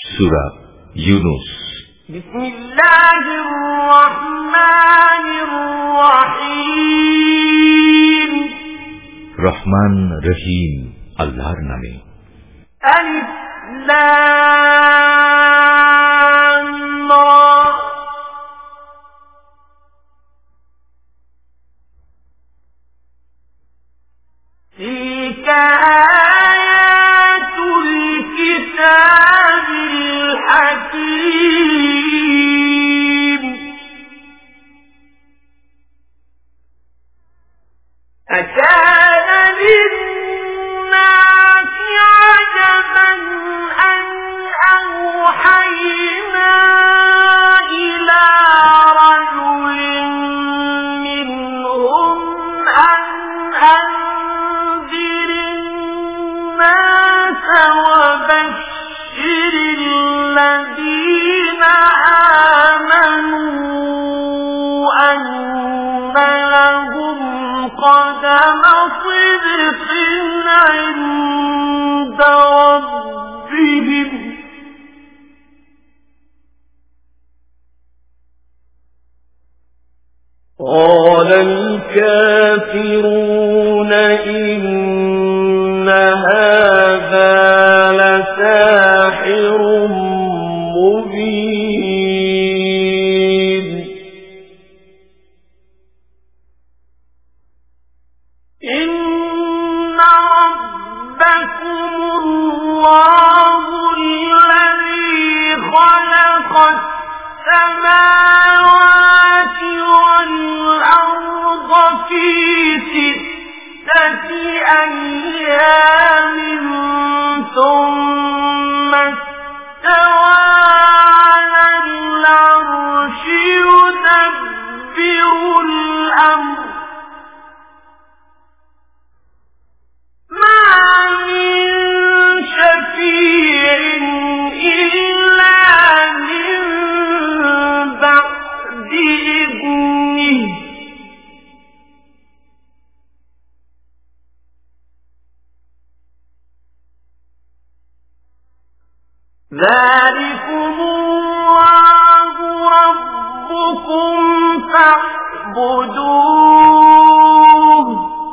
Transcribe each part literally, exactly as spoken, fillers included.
সূরা ইউনূস। বিসমিল্লাহির রহমানির রহিম। রহমান রহিম আল্লাহর নামে। আলিফ লাম রা। তিলকা আয়াতুল কিতাবিল হাকীম। আকানা লিন-নাসি আজাবান আন আওহাইনা ইলা রাজুলিন মিনহুম আন আনজিরিন নাসা ওয়া বাশশিরিল লাযীনা আমানু আন্না লাহুম কদমা সিদকিন ইনদা রাব্বিহিম। قال الكافرون إن هذا لساحر مبين. إن ربكم الله الذي خلق السماوات والأرض في ستة أيام ثم استوى على العرش يدبر الأمر ما من شفيع إلا من بعد إذنه ذلكم الله ربكم فاعبدوه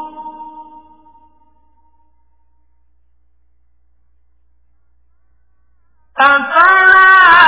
أفلا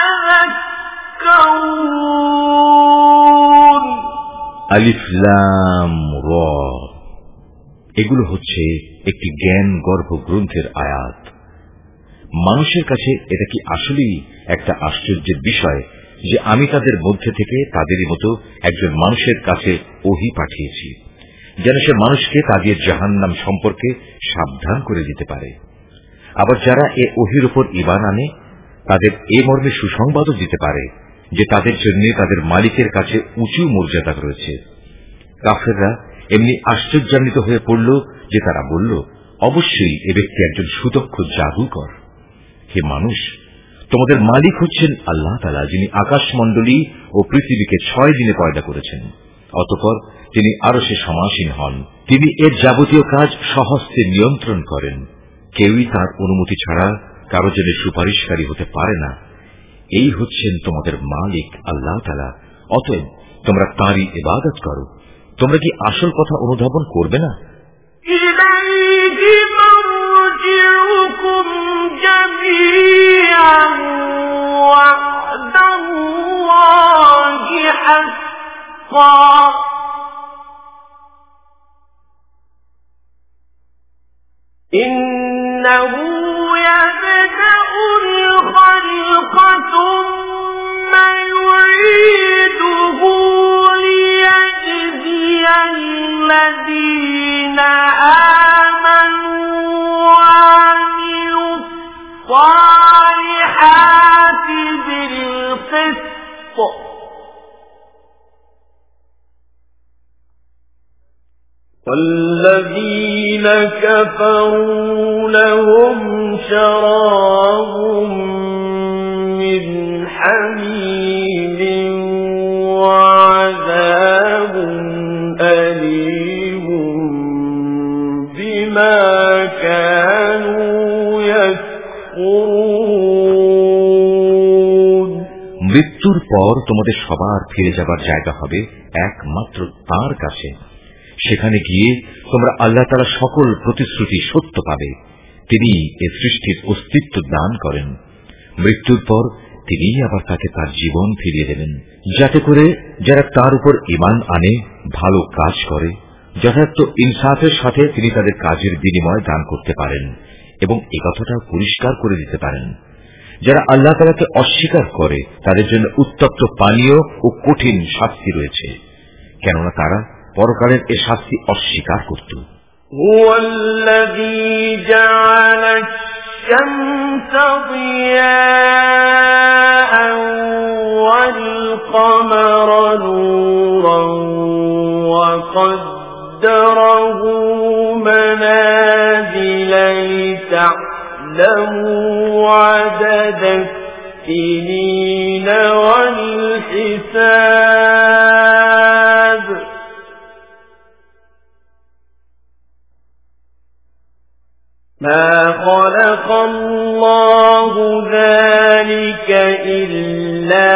تذكرون. আলিফ লাম রা, এগুলো হচ্ছে একটি জ্ঞান গর্ভ গ্রন্থের আয়াত। মানুষের কাছে এটা কি আসলেই একটা আশ্চর্যের বিষয় যে আমি তাদের মধ্যে থেকে তাদেরই মতো একজন মানুষের কাছে ওহী পাঠিয়েছি, যেন সে মানুষকে তাদের জাহান্নাম সম্পর্কে সাবধান করে দিতে পারে। আবার যারা এ ওহীর উপর ঈমান আনে তাদের এ মর্মে সুসংবাদও দিতে পারে যে তাদের জন্য তাদের মালিকের কাছে উঁচু মর্যাদা রয়েছে। কাফেররা এমনি আশ্চর্যান্বিত হয়ে পড়ল যে তারা বলল, অবশ্যই এ ব্যক্তি একজন সুদক্ষ জাদুকর। হে মানুষ, তোমাদের মালিক হচ্ছেন আল্লাহ তাআলা, যিনি আকাশমণ্ডলী ও পৃথিবীকে ছয় দিনে পয়দা করেছেন। অতঃপর তিনি আরশে সমাসীন হন। তিনি এর যাবতীয় কাজ স্বহস্তে নিয়ন্ত্রণ করেন। কেউই তার অনুমতি ছাড়া কারো জন্য সুপারিশকারী হতে পারে না। এই হচ্ছেন তোমাদের মালিক আল্লাহ তাআলা, অতএব তোমরা তাঁরই ইবাদত করো। তোমরা কি আসল কথা অনুধাবন করবে না? ইলাইহি মারজিউকুম জামিআন ওয়া'দাল্লাহি হাক্কান ইন্নাহু ইয়াবদাউল খালqa থুম্মা ইউঈদুহু الذين آمنوا وعملوا الصالحات بالقسط والذين كفروا لهم شراب من حميم وعذاب أليم بما كانوا يكفرون. মৃত্যুর পর তোমাদের সবার ফিরে যাবার জায়গা হবে একমাত্র তাঁর কাছে। সেখানে গিয়ে তোমরা আল্লাহ তাআলা সকল প্রতিশ্রুতি সত্য পাবে। তিনি এ সৃষ্টির অস্তিত্ব দান করেন। মৃত্যুর পর তিনি আবার তাকে তার জীবন ফিরিয়ে দেবেন, যাতে করে যারা তার উপর ঈমান আনে, ভালো কাজ করে, যথার্থ ইনসাফের সাথে তিনি তাদের কাজের বিনিময় দান করতে পারেন এবং এ কথাটা পরিষ্কার করে দিতে পারেন। যারা আল্লাহ তাআলাকে অস্বীকার করে তাদের জন্য উত্তপ্ত পানীয় ও কঠিন শাস্তি রয়েছে, কেননা তারা পরকালের এ শাস্তি অস্বীকার করত। হুয়াল্লাযী জাআলা الشمس ضياءً والقمر نورا وقدره منازل لتعلموا عدد السنين والحساب ما خلق الله ذلك إلا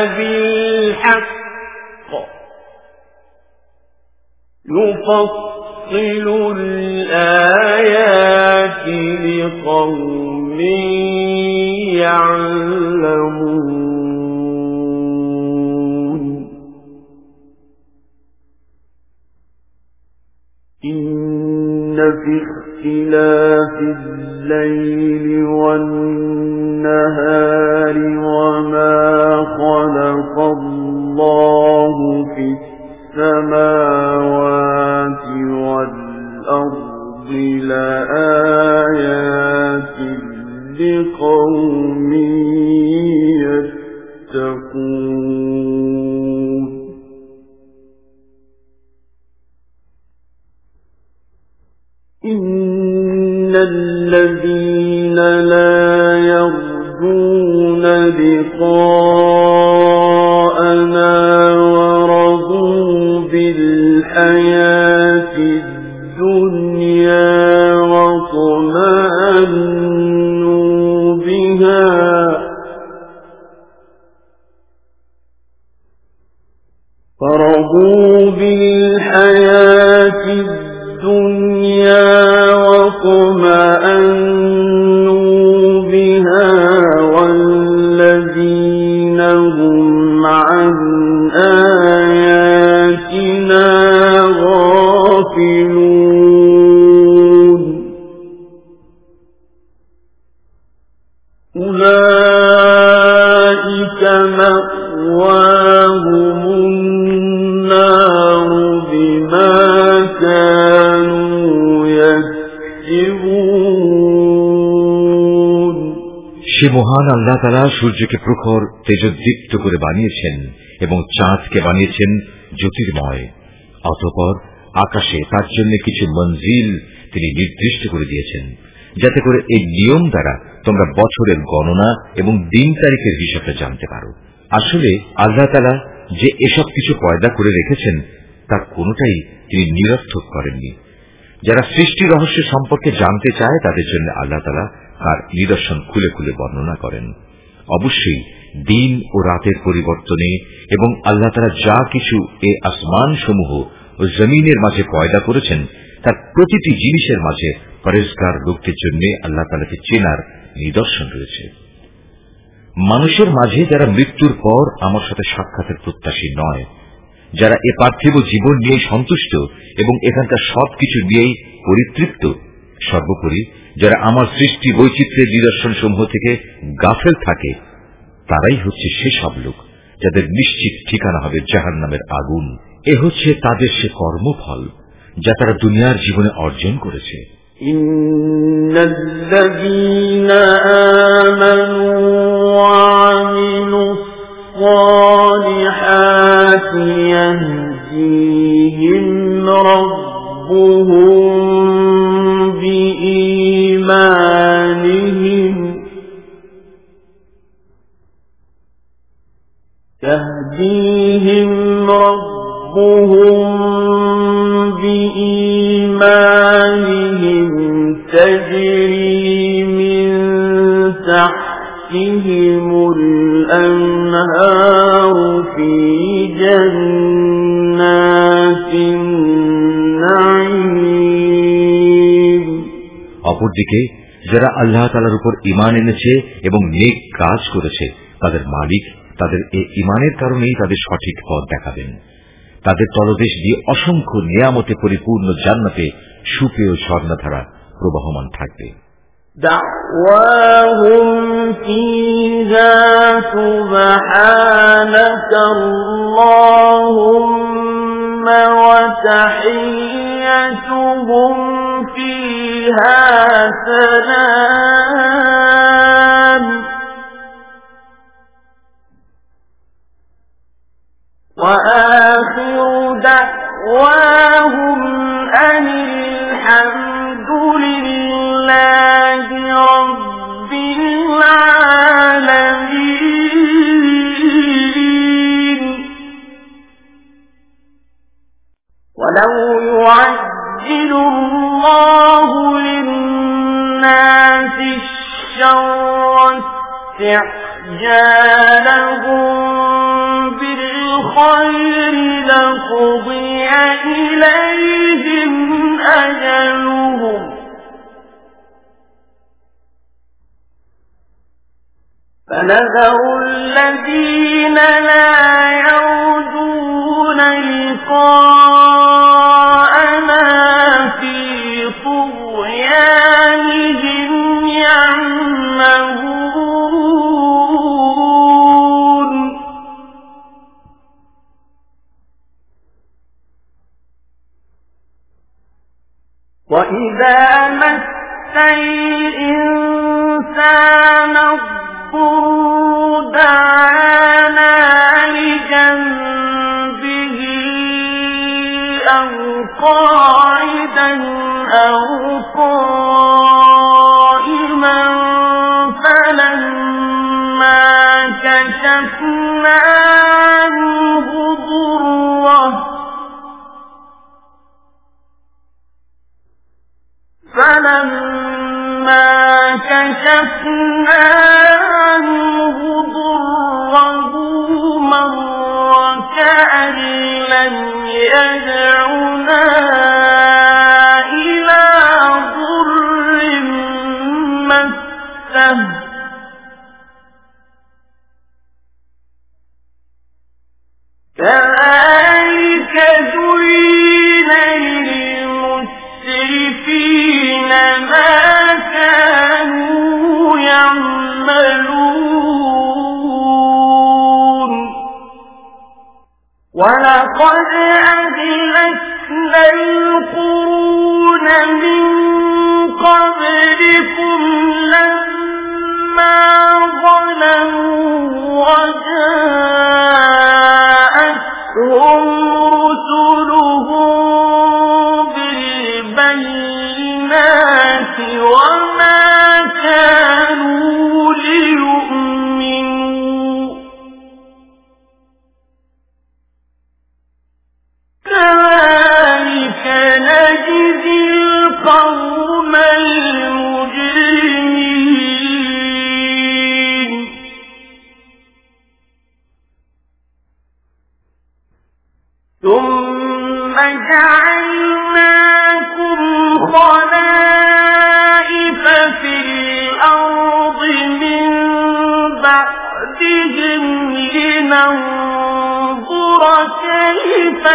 بالحق يفصل الآيات لقوم يعلمون إن في اختلاف الليل والنهار وما خلق الله في السماوات والأرض لآيات لقوم يتقون إن الذين لا يرجون لقاءنا ورضوا بالحياة الدنيا واطمأنوا بها فرضوا بالحياة الدنيا واطمأنوا بها والذين هم عن آياتنا غافلون أولئك مأواهم النار بما كانوا يكسبون সে মহান আল্লাহ তাআলা সূর্যকে প্রখর তেজোদ্দীপ্ত করে বানিয়েছেন এবং চাঁদকে বানিয়েছেন জ্যোতির্ময়। অতঃপর আকাশে তার জন্য কিছু মঞ্জিল তিনি নির্দিষ্ট করে দিয়েছেন, যাতে করে এই নিয়ম দ্বারা তোমরা বছরের গণনা এবং দিন তারিখের হিসাবটা জানতে পারো। আসলে আল্লাহ তাআলা যে এসব কিছু পয়দা করে রেখেছেন তার কোনটাই তিনি নিরর্থক করেননি। যারা সৃষ্টি রহস্য সম্পর্কে জানতে চায় তাদের জন্য আল্লাহ তাআলা তার নিদর্শন খুলে খুলে বর্ণনা করেন। অবশ্যই দিন ও রাতের পরিবর্তনে এবং আল্লাহ তাআলা যা কিছু এই আসমান সমূহ ও জমিনের মাঝে পয়দা করেছেন তার প্রতিটি জিনিসের মাঝে পরেজগার লোকদের জন্য আল্লাহ তাআলাকে চেনার নিদর্শন রয়েছে। মানুষের মাঝে যারা মৃত্যুর পর আমার সাথে সাক্ষাতের প্রত্যাশী নয়, যারা এ পার্থিব জীবন নিয়ে সন্তুষ্ট এবং এখানকার সবকিছু নিয়েই পরিতৃপ্ত, সর্বোপরি যারা আমার সৃষ্টি বৈচিত্র্যের নিদর্শন সমূহ থেকে গাফেল থাকে, তারাই হচ্ছে সেসব লোক যাদের নিশ্চিত ঠিকানা হবে জাহান্নামের আগুন। এ হচ্ছে তাদের সে কর্মফল যা তারা দুনিয়ার জীবনে অর্জন করেছে। ইন্নাল্লাযীনা আমানু ওয়া আমিলুস সালিহাতি ইয়াহদীহিম রাব্বুহুম বিঈমানিহিম يهديهم ربهم بإيمانهم تجري من تحتهم تحتهم الأنهار في جنات النعيم অপরদিকে যারা আল্লাহ তাআলার উপর ঈমান এনেছে এবং নেক কাজ করেছে তাদের মালিক তাদের এই ঈমানের কারণেই তাদের সঠিক পথ দেখাবেন। তাদের তলদেশ দিয়ে অসংখ্য নিয়ামতে পরিপূর্ণ জান্নাতে সুপেয় ঝর্ণাধারা প্রবাহমান থাকবে। دعواهم فيها سبحانك اللهم وتحيتهم فيها سلام وآخر دعواهم أن الحمد لله رب العالمين. ولو يعجل الله للناس الشر استعجالهم بالخير لقضي إليهم أجلهم فنذر الذين لا يرجون لقاءنا في طغيانهم يعمهون. وإذا مس الإنسان الضر دعانا لجنبه أو قاعدا أو قائما فلما كشفنا عنه ضره فلما كشفنا عنه ضره مر كأن لم يدعنا إلى ضر مسه كذلك زين للمسرفين ما كانوا يعملون. ولقد أهلكنا القرون من قبلكم لما ظلموا وجاءتهم رسلهم بالبينات وما كانوا ليؤمنوا كذلك نجزي القوم المجرمين. ثم جعلناكم خلائف في الأرض من بعدهم لننظر كيف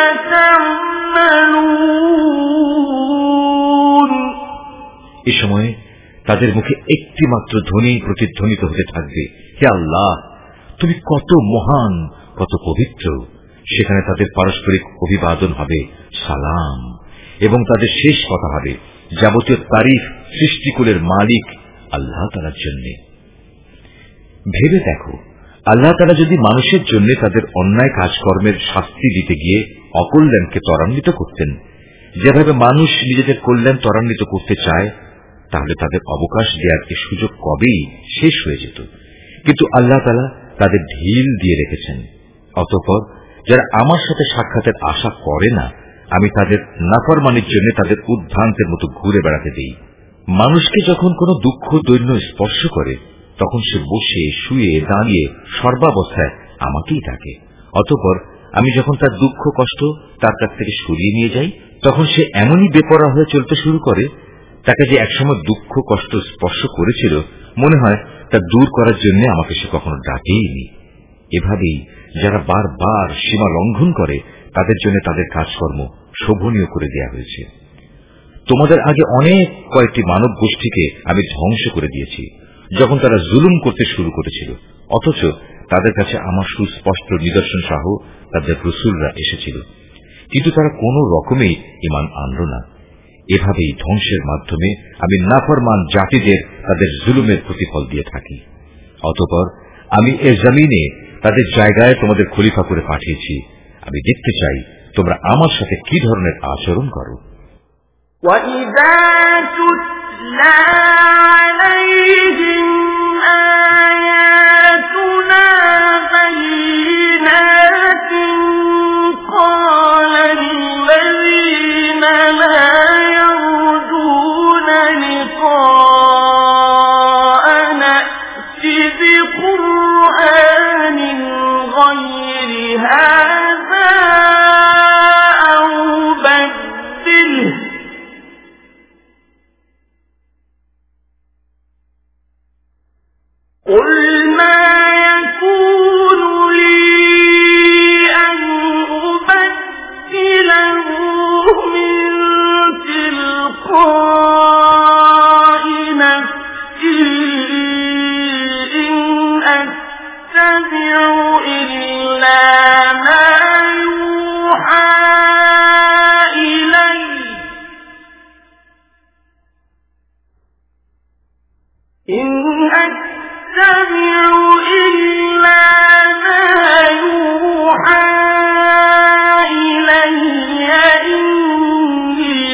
تعملون. এ সময়ে তাদের মুখে একটি মাত্র ধ্বনি প্রতিধ্বনিত হতে থাকবে, হে আল্লাহ, তুমি কত মহান, কত পবিত্র। সেখানে তাদের পারস্পরিক অভিবাদন হবে সালাম, এবং তাদের শেষ কথা হবে যাবতীয় তারিফ সৃষ্টিকুলের মালিক আল্লাহ তাআলার জন্য। ভেবে দেখো, আল্লাহ তাআলা যদি মানুষের জন্য তাদের অন্যায় কাজকর্মের শাস্তি দিতে গিয়ে অকল্যাণকে ত্বরান্বিত করতেন, যেভাবে মানুষ নিজেদের কল্যাণ ত্বরান্বিত করতে চায়, তাহলে তাদের অবকাশ দেওয়ার এই সুযোগ কবেই শেষ হয়ে যেত। কিন্তু আল্লাহ তাআলা তাদের ঢিল দিয়ে রেখেছেন। অতঃপর যারা আমার সাথে সাক্ষাতের আশা করে না, আমি তাদের নাফরমানির জন্য তাদের উদ্ভ্রান্তের মতো ঘুরে বেড়াতে দিই। মানুষকে যখন কোনো দুঃখ দৈন্য স্পর্শ করে, তখন সে বসে শুয়ে দাঁড়িয়ে সর্বাবস্থায় আমাকেই ডাকে। অতঃপর আমি যখন তার দুঃখ কষ্ট তার কাছ থেকে সরিয়ে নিয়ে যাই, তখন সে এমনই বেপরোয়া হয়ে চলতে শুরু করে, তাকে যে একসময় দুঃখ কষ্ট স্পর্শ করেছিল মনে হয় তা দূর করার জন্য আমাকে সে কখনো ডাকেইনি। এভাবেই যারা বারবার সীমা লঙ্ঘন করে তাদের জন্য তাদের কাজকর্ম শোভনীয় করে দেয়া হয়েছে। তোমাদের আগে অনেক কয়েকটি মানব গোষ্ঠীকে আমি ধ্বংস করে দিয়েছি যখন তারা জুলুম করতে শুরু করেছিল, অথচ তাদের কাছে আমার সুস্পষ্ট নিদর্শন সহ তাদের রাসূলরা এসেছিল, কিন্তু তারা কোন রকমেই ঈমান আনল না। এভাবেই ধ্বংসের মাধ্যমে আমি নাফরমান জাতিদের তাদের জুলুমের প্রতিফল দিয়ে থাকি। অতঃপর আমি এ জমিনে তাদের জায়গায় তোমাদের খলিফা করে পাঠিয়েছি। আমি দেখতে চাই তোমরা আমার সাথে কি ধরনের আচরণ করো। وَإِذَا تُتْلَى عَلَيْهِمْ آيَاتُنَا بَيِّنَاتٍ قَالَ الَّذِينَ لَا يَرْجُونَ لِقَاءَنَا ائْتِ بِقُرْآنٍ غَيْرِ هَذَا أَوْ بَدِّلْهُ قُلْ مَا يَكُونُ لِي أَنْ أُبَدِّلَهُ مِنْ تِلْقَاءِ نَفْسِي إِنْ أَتَّبِعُ إِلَّا مَا يُوحَى إِلَيَّ إِنْ أَتَّبِعُ إِلَّا مَا يُوحَى إِلَيَّ إِنِّي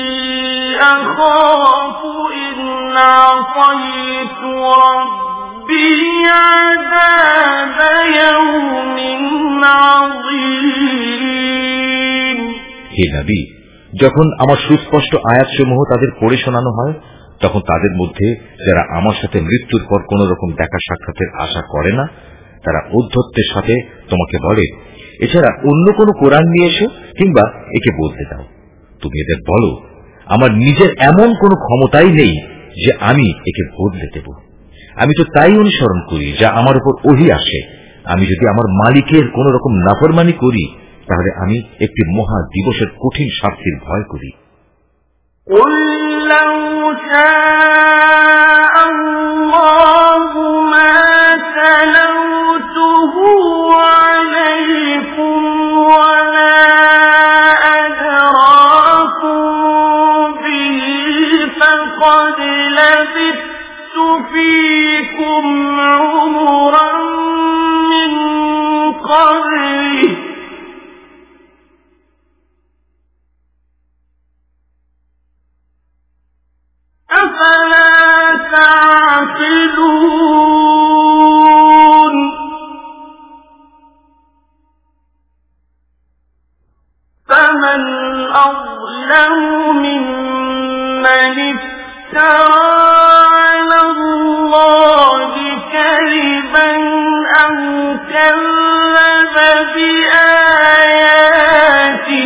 أَخَافُ إِنْ عَصَيْتُ رَبِّي عَذَابَ يَوْمٍ عَظِيمٍ। হে নবী, যখন আমার সুস্পষ্ট আয়াতসমূহ তাদের পড়ে শোনানো হয়, তখন তাদের মধ্যে যারা আমার সাথে মৃত্যুর পর কোন রকম দেখা সাক্ষাতের আশা করে না, তারা ঔদ্ধত্যের সাথে তোমাকে বলে, এছাড়া অন্য কোন কোরআন নিয়ে এসো কিংবা একে বলতে দাও। তুমি এদের বলো, আমার নিজের এমন কোন ক্ষমতাই নেই যে আমি একে বদলে দেব। আমি তো তাই অনুসরণ করি যা আমার উপর ওহী আসে। আমি যদি আমার মালিকের কোন রকম নাফরমানি করি তাহলে আমি একটি মহা দিবসের কঠিন শাস্তির ভয় করি। قُلْ لَوْ شَاءَ اللَّهُ مَا تَلَوْتُهُ عَلَيْكُمْ وَلَا أَدْرَاكُمْ بِهِ فَقَدْ لَبِثْتُ فِيكُمْ عُمُرًا مِّن قَبْلِهِ أَفَلَا تَعْقِلُونَ فَمَنْ أَظْلَمُ مِمَّنِ افْتَرَى عَلَى اللَّهِ كَذِبًا أَوْ كَذَّبَ بِآيَاتِهِ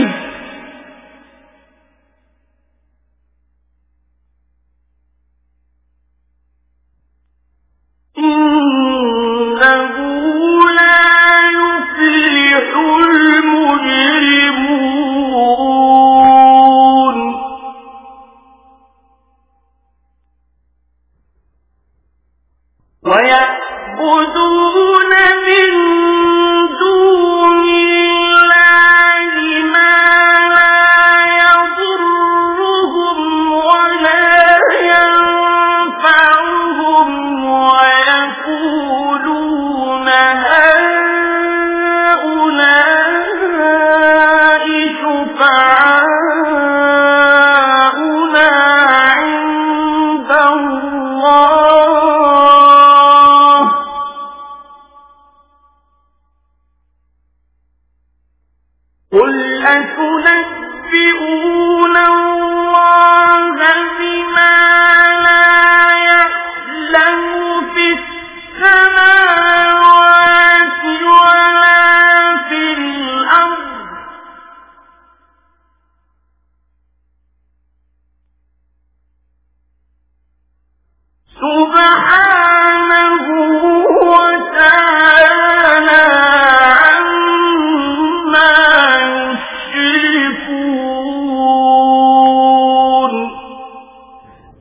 إِنَّهُ لَا يُفْلِحُ الْمُجْرِمُونَ وَيَعْبُدُونَ مِن دُونِ اللَّهِ مَا لَا يَضُرُّهُمْ وَلَا يَنفَعُهُمْ وَيَقُولُونَ هَٰؤُلَاءِ شُفَعَاؤُنَا عِندَ اللَّهِ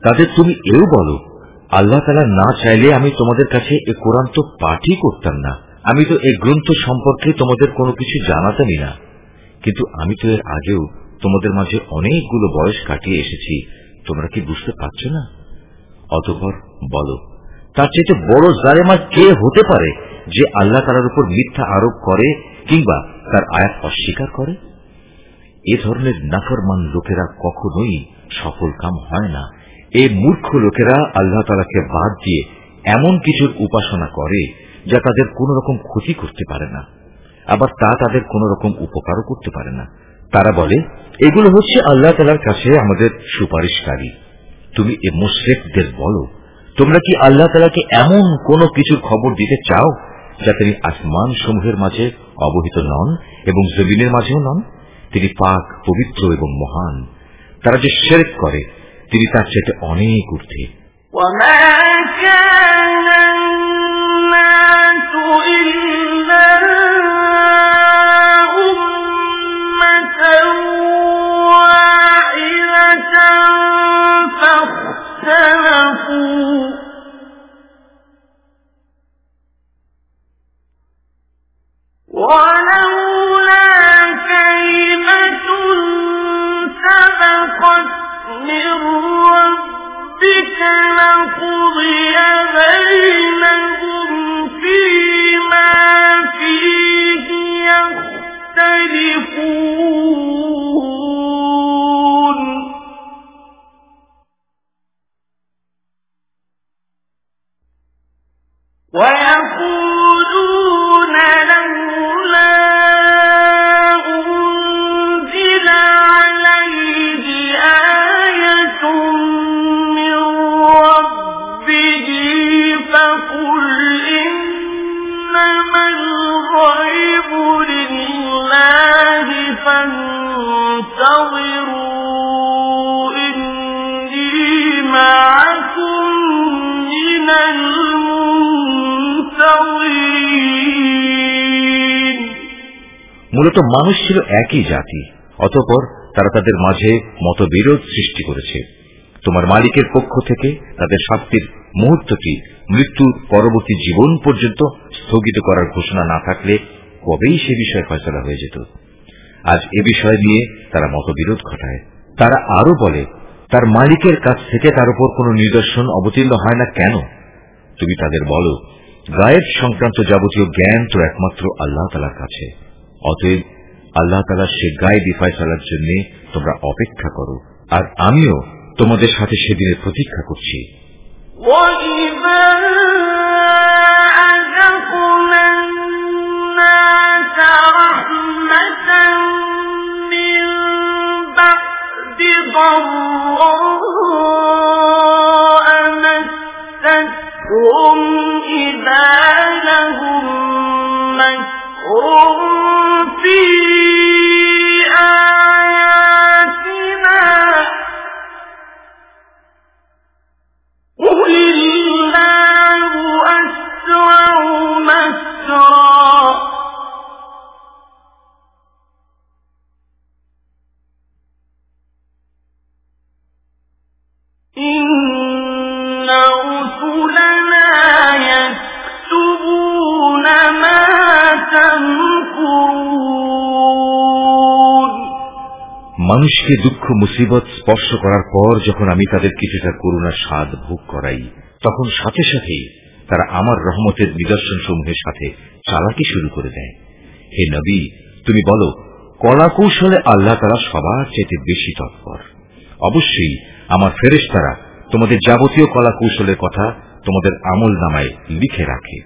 তাদের তুমি এও বলো, আল্লাহ তাআলা না চাইলে আমি তোমাদের কাছে এ কোরআন তো পাঠই করতাম না, আমি তো এই গ্রন্থ সম্পর্কে তোমাদের কোনো কিছু জানাতামই না। কিন্তু আমি তো এর আগেও তোমাদের মাঝে অনেকগুলো বয়স কাটিয়ে এসেছি, তোমরা কি বুঝতে পারছ না? অতঃপর বলো, তার চেয়ে বড় জালেম আর কে হতে পারে যে আল্লাহ তাআলার উপর মিথ্যা আরোপ করে কিংবা তার আয়াত অস্বীকার করে? এ ধরনের নাফরমান লোকেরা কখনোই সফল কাম হয় না। এই মূর্খ লোকেরা আল্লাহ তাআলাকে বাদ দিয়ে এমন কিছুর উপাসনা করে যা তাদের কোন রকম ক্ষতি করতে পারে না, আবার তা তাদের কোন রকম উপকারও করতে পারে না। তারা বলে, এগুলো হচ্ছে আল্লাহ তাআলার কাছে আমাদের সুপারিশকারী। তুমি এ মুশরিকদের বলো, তোমরা কি আল্লাহ তাআলাকে এমন কোন কিছুর খবর দিতে চাও যা তিনি আসমান সমূহের মাঝে অবহিত নন এবং জমিনের মাঝেও নন? তিনি পাক, পবিত্র এবং মহান। তারা যে শিরক করে তিনি তার চেয়ে অনেক ঊর্ধ্বে। মূলত মানুষ ছিল একই জাতি, অতঃপর তারা তাদের মাঝে মতবিরোধ সৃষ্টি করেছে। তোমার মালিকের পক্ষ থেকে তাদের শাস্তির মুহূর্তটি মৃত্যুর পরবর্তী জীবন পর্যন্ত স্থগিত করার ঘোষণা না থাকলে কবেই সে বিষয়ে ফয়সালা হয়ে যেত। আজ এ বিষয় নিয়ে তারা মতবিরোধ ঘটায়। তারা আরো বলে, তার মালিকের কাছ থেকে তার উপর কোন নিদর্শন অবতীর্ণ হয় না কেন? তুমি তাদের বলো, গায়েব সংক্রান্ত যাবতীয় জ্ঞান তো একমাত্র আল্লাহ তাআলার কাছে। অতএব আল্লাহ তাআলার সে গায়েবী ফয়সালার জন্য তোমরা অপেক্ষা করো, আর আমিও তোমাদের সাথে সেদিনের প্রতীক্ষা করছি। মানুষকে দুঃখ মুসিবত স্পর্শ করার পর যখন আমি তাদের কিছুটা করুণার স্বাদ ভোগ করাই, তখন সাথে সাথেই তারা আমার রহমতের নিদর্শন সমূহের সাথে চালাকি শুরু করে দেয়। হে নবী, তুমি বলো, কলা কৌশলে আল্লাহ তাআলা সবার চেয়ে বেশি তৎপর। অবশ্যই আমার ফেরেশতারা তোমাদের যাবতীয় কলা কৌশলের কথা তোমাদের আমল নামায় লিখে রাখে।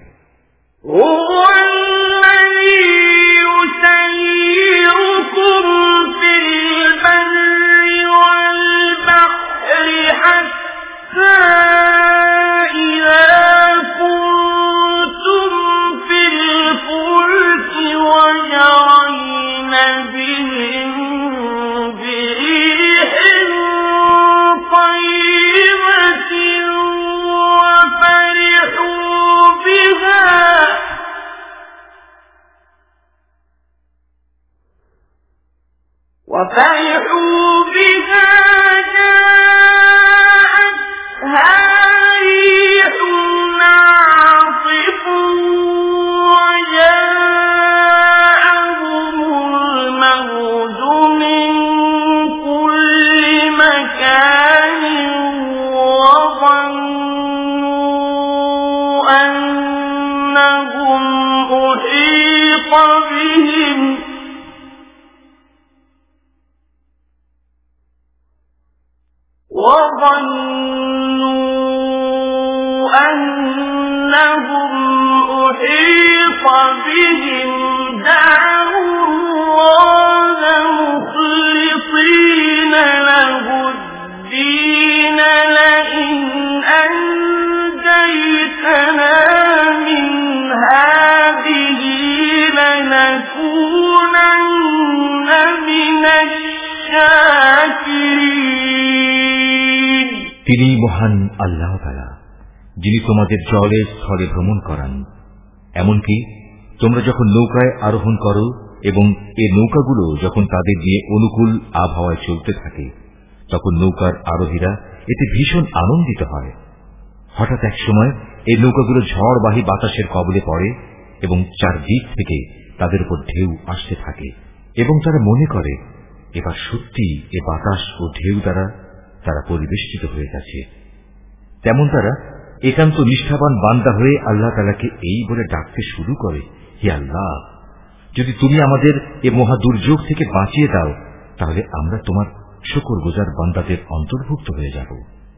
وفرحوا بها جاءتها أنهم أحيط بهم وظنوا أنهم أحيط بهم دعوا الله مخلصين له الدين لئن أنجيتنا من هذه لنكونن من الشاكرين। তিনি মহান আল্লাহ তাআলা, যিনি তোমাদের জলে স্থলে ভ্রমণ করান। এমনকি তোমরা যখন নৌকায় আরোহণ করো এবং এ নৌকাগুলো যখন তাদের নিয়ে অনুকূল আবহাওয়ায় চলতে থাকে, তখন নৌকার আরোহীরা এতে ভীষণ আনন্দিত হয়। হঠাৎ এক সময় এই নৌকাগুলো ঝড়বাহী বাতাসের কবলে পড়ে এবং চারদিক থেকে তাদের উপর ঢেউ আসতে থাকে এবং তারা মনে করে এবার সত্যি এ বাতাস ও ঢেউ দ্বারা তারা পরিবেষ্টিত হয়ে গেছে। তেমন তারা একান্ত নিষ্ঠাবান বান্দা হয়ে আল্লাহ তাআলাকে এই বলে ডাকতে শুরু করে, হে আল্লাহ, যদি তুমি আমাদের এ মহা দুর্যোগ থেকে বাঁচিয়ে দাও তাহলে আমরা তোমার শুকরগুজার বান্দাদের অন্তর্ভুক্ত হয়ে যাব।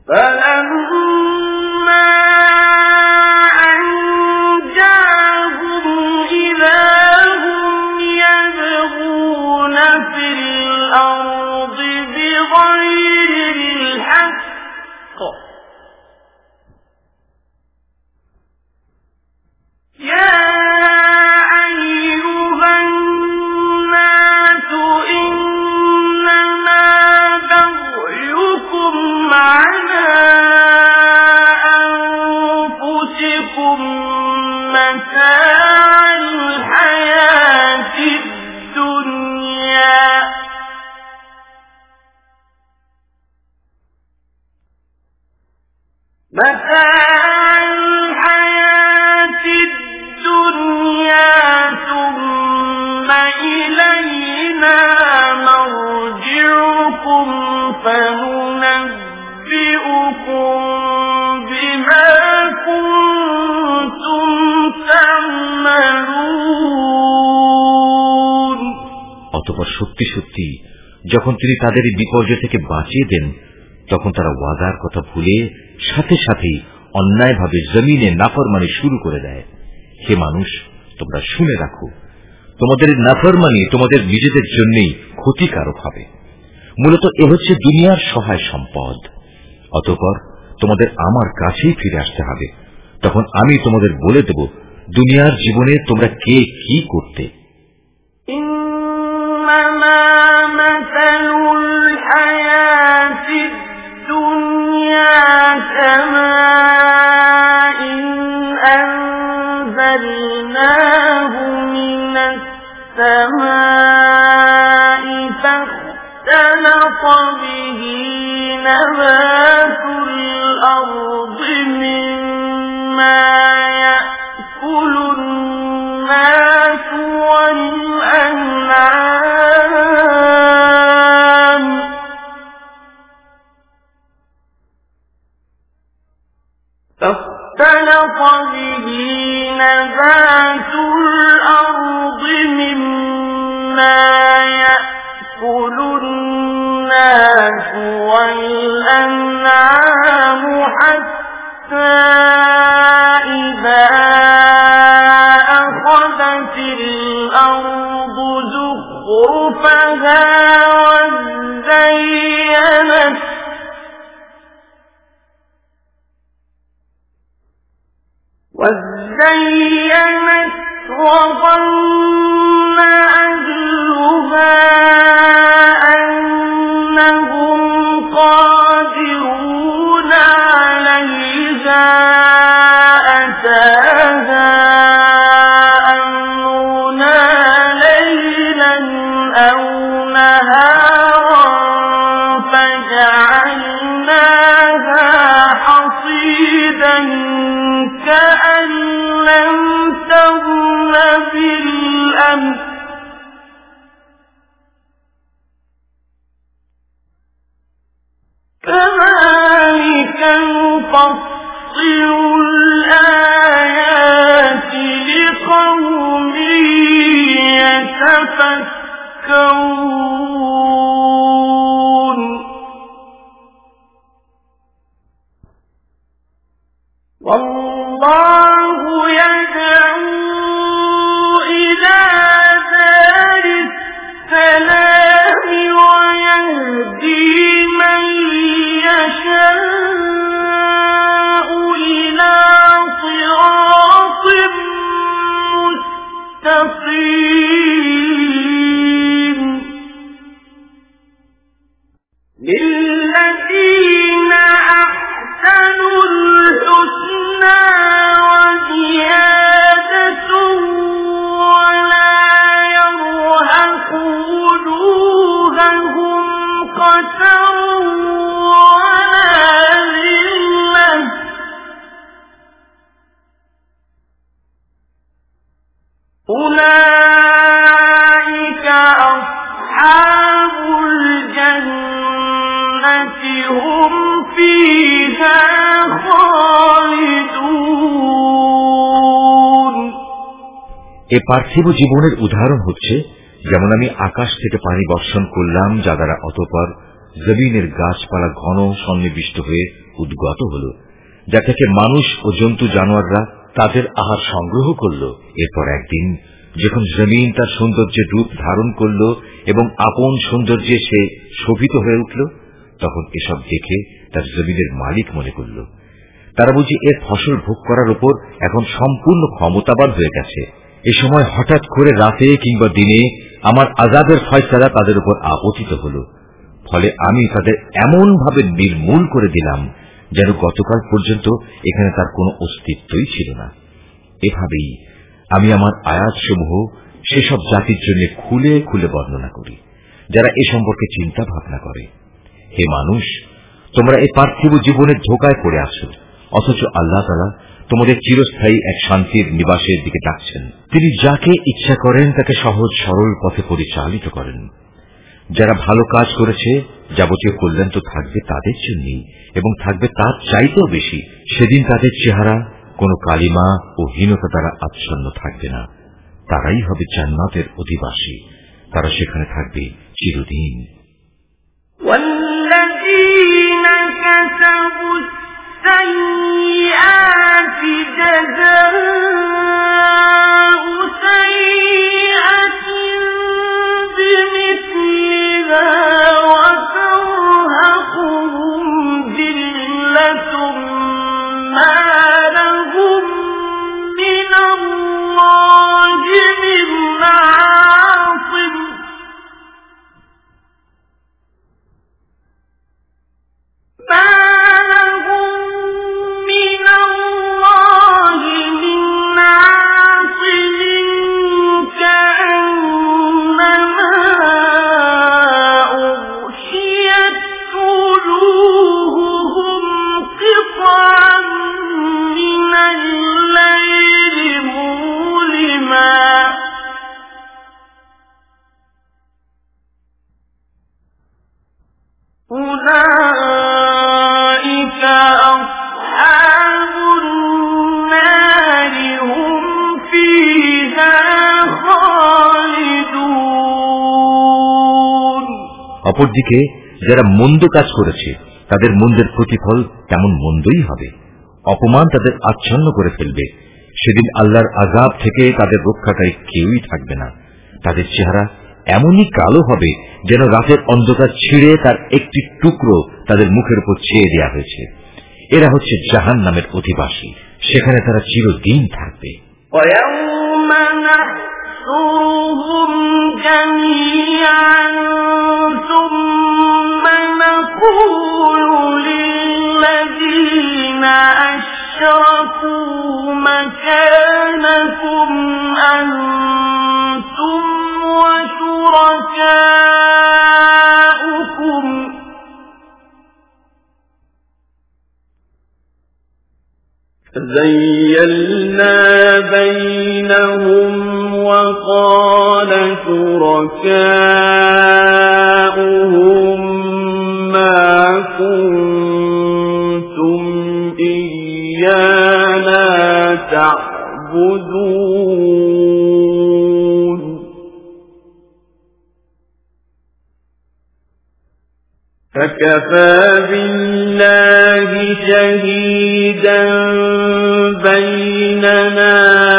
অতঃপর সত্যি সত্যি যখন তিনি তাদের এই বিপর্যয় থেকে বাঁচিয়ে দেন, তখন তারা ওয়াদার কথা ভুলে সাথে সাথেই অন্যায়ভাবে জমিনে নাফরমানি শুরু করে দেয়। হে মানুষ, তোমরা শুনে রাখো, তোমাদের নাফরমানি তোমাদের নিজেদের জন্যই ক্ষতিকারক হবে। মূলত এ হচ্ছে দুনিয়ার সহায় সম্পদ। অতঃপর তোমাদের আমার কাছেই ফিরে আসতে হবে, তখন আমি তোমাদের বলে দেব দুনিয়ার জীবনে তোমরা কে কি করতে। فاختلط به نبات الأرض مما يأكل الناس والأنعام حتى إذا أخذت الأرض زخرفها وزينت وزينت وظن أهلها أنهم قادرون عليها أتاها أمرنا ليلا أو نهارا فجعلناها حصيدا كأن لم تغن بالأمس كذلك نفصل الآيات يتفكرون والله يدعو إلى دار السلام ويهدي من يشاء إلى صراط مستقيم للذين أحسنوا الحسنى وزيادة ولا يرهق وجوههم قتر ولا ذلة أولئك أصحاب الجنة هم فيها خالدون এ পার্থিব জীবনের উদাহরণ হচ্ছে যেমন আমি আকাশ থেকে পানি বর্ষণ করলাম যা দ্বারা অতঃপর জমিনের গাছপালা ঘন সন্নিবিষ্ট হয়ে উদ্গত হল, যা থেকে মানুষ ও জন্তু জানোয়াররা তাদের আহার সংগ্রহ করল। এরপর একদিন যখন জমিন তার সৌন্দর্যের রূপ ধারণ করল এবং আপন সৌন্দর্যে সে শোভিত হয়ে উঠল, তখন এসব দেখে তার জমিনের মালিক মনে করল তারা বুঝি এর ফসল ভোগ করার উপর এখন সম্পূর্ণ ক্ষমতাবান হয়ে গেছে। এ সময় হঠাৎ করে রাতে কিংবা দিনে আমার আযাবের ফয়সালা তাদের উপর আপতিত হল, ফলে আমি তাদের এমন ভাবে নির্মূল করে দিলাম যেন গতকাল পর্যন্ত এখানে তার কোনো অস্তিত্বই ছিল না। এভাবেই আমি আমার আয়াতসমূহ সেসব জাতির জন্য খুলে খুলে বর্ণনা করি যারা এ সম্পর্কে চিন্তা ভাবনা করে। হে মানুষ, তোমরা এই পার্থিব জীবনের ধোঁকায় পড়ে আছো, অথচ আল্লাহ তাআলা তোমাদের চিরস্থায়ী এক শান্তির নিবাসের দিকে ডাকছেন। তিনি যাকে ইচ্ছা করেন তাকে সহজ সরল পথে পরিচালিত করেন। যারা ভালো কাজ করেছে যাবতীয় কল্যাণ তো থাকবে তাদের জন্যই এবং থাকবে তার চাইতেও বেশি। সেদিন তাদের চেহারা কোনো কালিমা ও হীনতা দ্বারা আচ্ছন্ন থাকবে না। তারাই হবে জান্নাতের অধিবাসী, তারা সেখানে থাকবে চিরদিন। والذين كسبوا السيئات جزاء سيئة بمثلها وترهقهم ذلة ما لهم من الله من عاصم ما لهم من الله من عاصم كأنما أغشيت وجوههم قطعا من الليل مظلما أولئك أصحاب النار هم فيها خالدون অপরদিকে যারা মন্দ কাজ করেছে তাদের মন্দের প্রতিফল তেমন মন্দই হবে। অপমান তাদের আচ্ছন্ন করে ফেলবে। সেদিন আল্লাহর আযাব থেকে তাদের রক্ষাকারী কেউই থাকবে না। তাদের চেহারা এমনই কালো হবে যেন রাতের অন্ধকার ছিঁড়ে তার একটি টুকরো তাদের মুখের উপর ছেয়ে দেওয়া হয়েছে। এরা হচ্ছে জাহান্নামের অধিবাসী, সেখানে তারা চিরদিন থাকবে। ويوم نحشرهم جميعا ثم نقول للذين أشركوا مكانكم أنتم وشركاؤكم زيّلنا بينهم وقال شركاؤهم ما كنتم إيانا تعبدون فكفى بالله شهيدا بيننا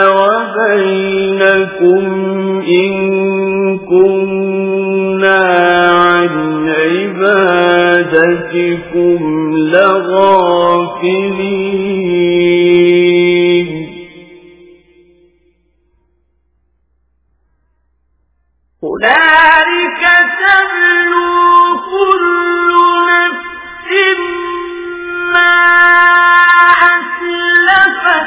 وبينكم إن كنا عن عبادتكم لغافلين هنالك تبلو كل نفس ما أسلفت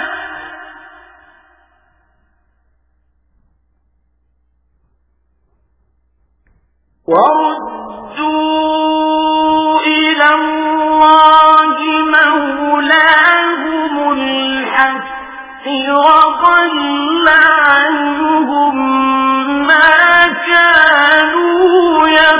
وردوا إلى الله مولاهم الحق وضل عنهم ما كانوا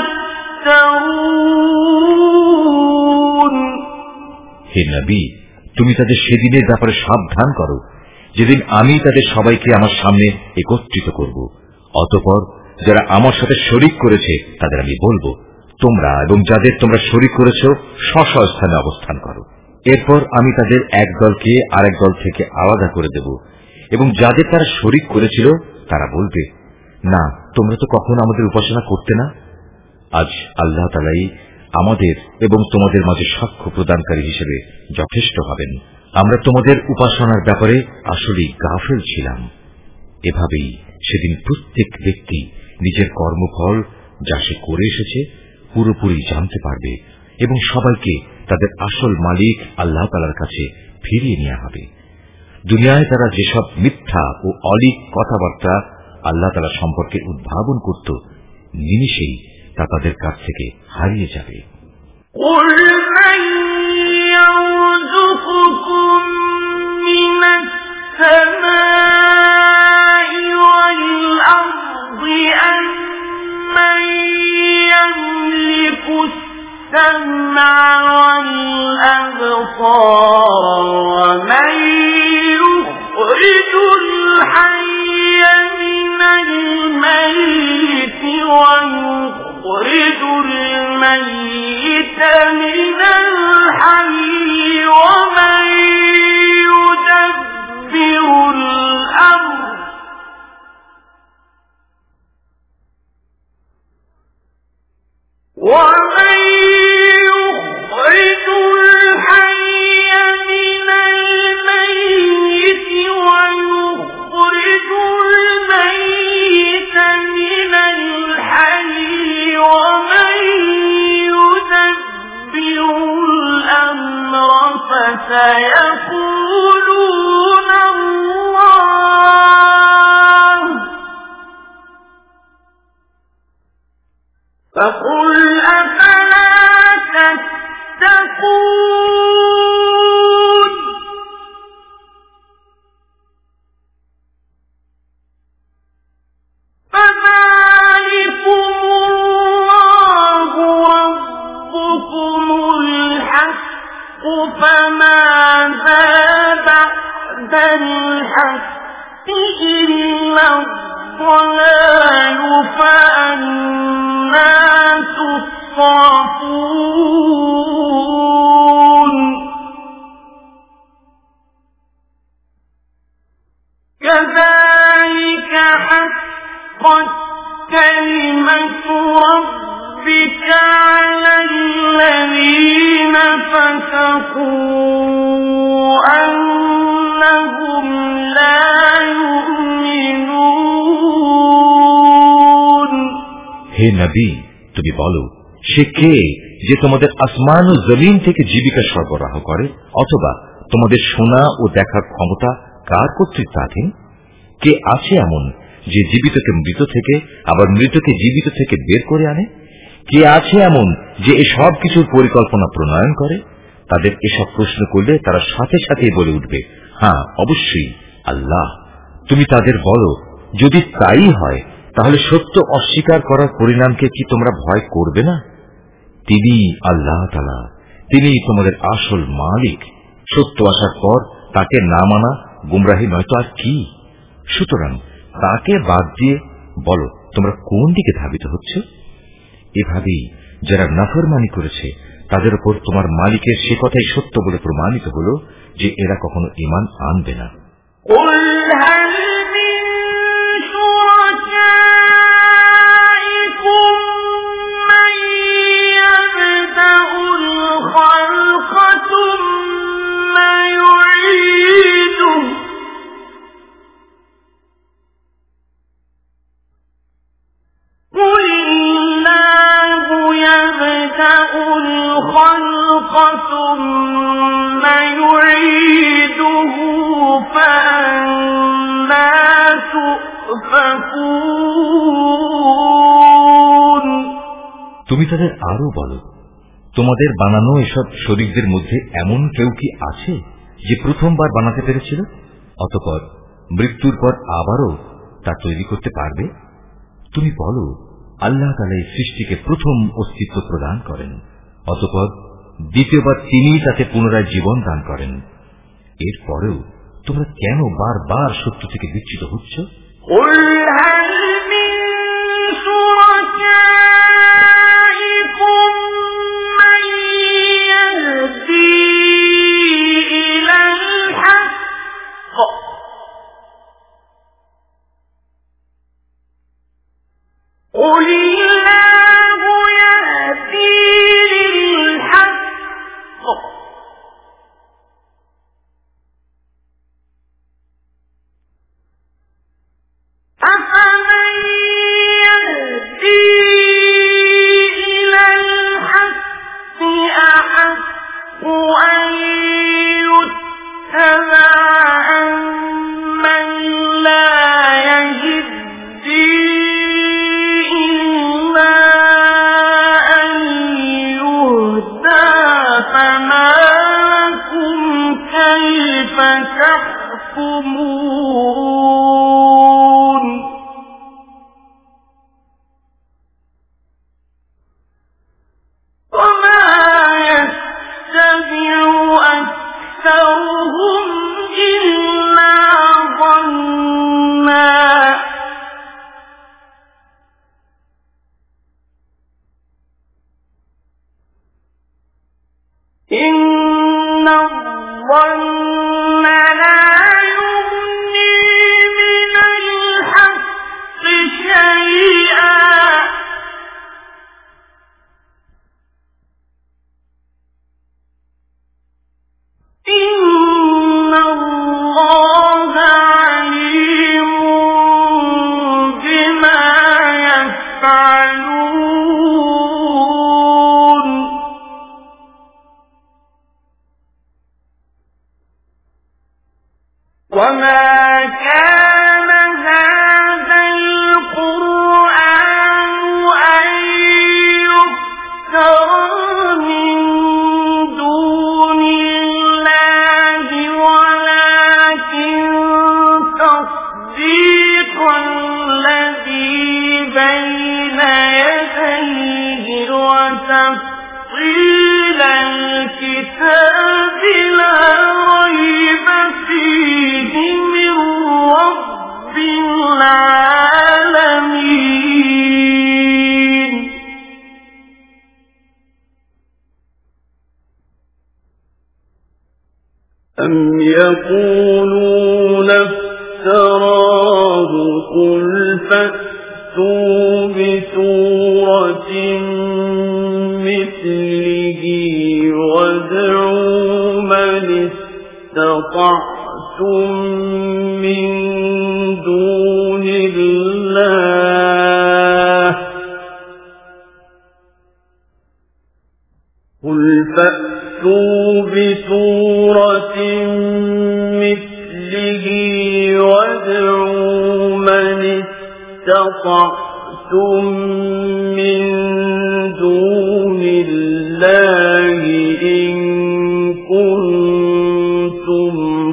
يفترون হে নবী, তুমি তাদের সেদিনের ব্যাপারে সাবধান করো যেদিন আমি তাদের সবাইকে আমার সামনে একত্রিত করব। অতঃপর যারা আমার সাথে শরীক করেছে তাদের আমি বলবো, তোমরা এবং যাদের তোমরা শরীক করেছ স্ব-স্ব স্থানে অবস্থান করো। এরপর আমি তাদের এক দলকে আরেক দল থেকে আলাদা করে দেব এবং যাদের তারা শরীক করেছিল তারা বলবে, না, তোমরা তো কখনো আমাদের উপাসনা করতে না। আজ আল্লাহ তাআলাই আমাদের এবং তোমাদের মাঝে সাক্ষ্য প্রদানকারী হিসেবে যথেষ্ট হবেন। আমরা তোমাদের উপাসনার ব্যাপারে আসলেই গাফেল ছিলাম। এভাবেই সেদিন প্রত্যেক ব্যক্তি নিজের কর্মফল যা সে করে এসেছে পুরোপুরি জানতে পারবে এবং সবাইকে তাদের আসল মালিক আল্লাহ তাআলার কাছে ফিরিয়ে নেওয়া হবে। দুনিয়ায় তারা যেসব মিথ্যা ও অলীক কথাবার্তা আল্লাহ তাআলা সম্পর্কে উদ্ভাবন করত, নিমিষেই তা তাদের কাছ থেকে হারিয়ে যাবে। قُلْ مَن يَرْزُقُكُم مِّنَ السَّمَاءِ وَالْأَرْضِ أَمَّن يَمْلِكُ السَّمْعَ وَالْأَبْصَارَ وَمَن يُخْرِجُ الْحَيَّ مِنَ الْمَيِّتِ وَيُخْرِجُ الْمَيِّتَ مِنَ الْحَيِّ وَمَن يُدَبِّرُ الْأَمْرَ وَمَن يُخْرِجُ الْحَيَّ مِنَ الْمَيِّتِ وَيُخْرِجُ الْمَيِّتَ مِنَ الْحَيِّ وَمَن يُدَبِّرُ الْأَمْرَ فَسَيَقُولُونَ اللَّهُ فَقُلْ أَفَلَا تَتَّقُونَ فَذَلِكُمُ اللَّهُ رَبُّكُمُ الْحَقُّ فَمَاذَا بَعْدَ الْحَقِّ إِلَّا الضَّلَالُ فَأَنَّىٰ تُصْرَفُونَ كَذَٰلِكَ حَقَّتْ كَلِمَةُ رَبِّكَ عَلَى الَّذِينَ فَسَقُوا أَنَّهُمْ لَا يُؤْمِنُونَ হে নবী, তুমি বলো, সে কে যে তোমাদের আসমান ও জমিন থেকে জীবিকা সরবরাহ করে? অথবা তোমাদের শোনা ও দেখার ক্ষমতা কার কর্তৃত্বাধীন? কে আছে এমন যে জীবিতকে মৃত থেকে আবার মৃতকে জীবিত থেকে বের করে আনে? কে আছে এমন যে এ সব কিছুর পরিকল্পনা প্রণয়ন করে? তাদের এসব প্রশ্ন করলে তারা সাথে সাথে বলে উঠবে, হ্যাঁ, অবশ্যই আল্লাহ। তুমি তাদের বলো, যদি তাই হয় তাহলে সত্য অস্বীকার করার পরিণামকে কি তোমরা ভয় করবে না? তিনি আল্লাহ তাআলা, তিনি তোমাদের আসল মালিক। সত্য আসার পর তাকে না মানা গুমরাহি নয়তো আর কি? সুতরাং তাকে বাদ দিয়ে বলো, তোমরা কোন দিকে ধাবিত হচ্ছে? এভাবেই যারা নাফরমানি করেছে তাদের উপর তোমার মালিকের সে কথাই সত্য বলে প্রমাণিত হল যে এরা কখনো ঈমান আনবে না। তুমি তাদের আরো বলো, তোমাদের বানানো এসব শরীকদের মধ্যে এমন কেউ কি আছে যে প্রথমবার বানাতে পেরেছিল, অতঃপর মৃত্যুর পর আবারও তা তৈরি করতে পারবে? তুমি বলো, আল্লাহ তাআলা এই সৃষ্টিকে প্রথম অস্তিত্ব প্রদান করেন, অতঃপর দ্বিতীয়বার তিনি তাতে পুনরায় জীবন দান করেন। এরপরেও তোমরা কেন বারবার সত্য থেকে বিচ্যুত হচ্ছ? أم يقولون افتراه قل فأتوا بسورة مثله وادعوا من استطعتم من دون الله قل فأتوا بسورة مثله وادعوا من استطعتم من دون الله إن كنتم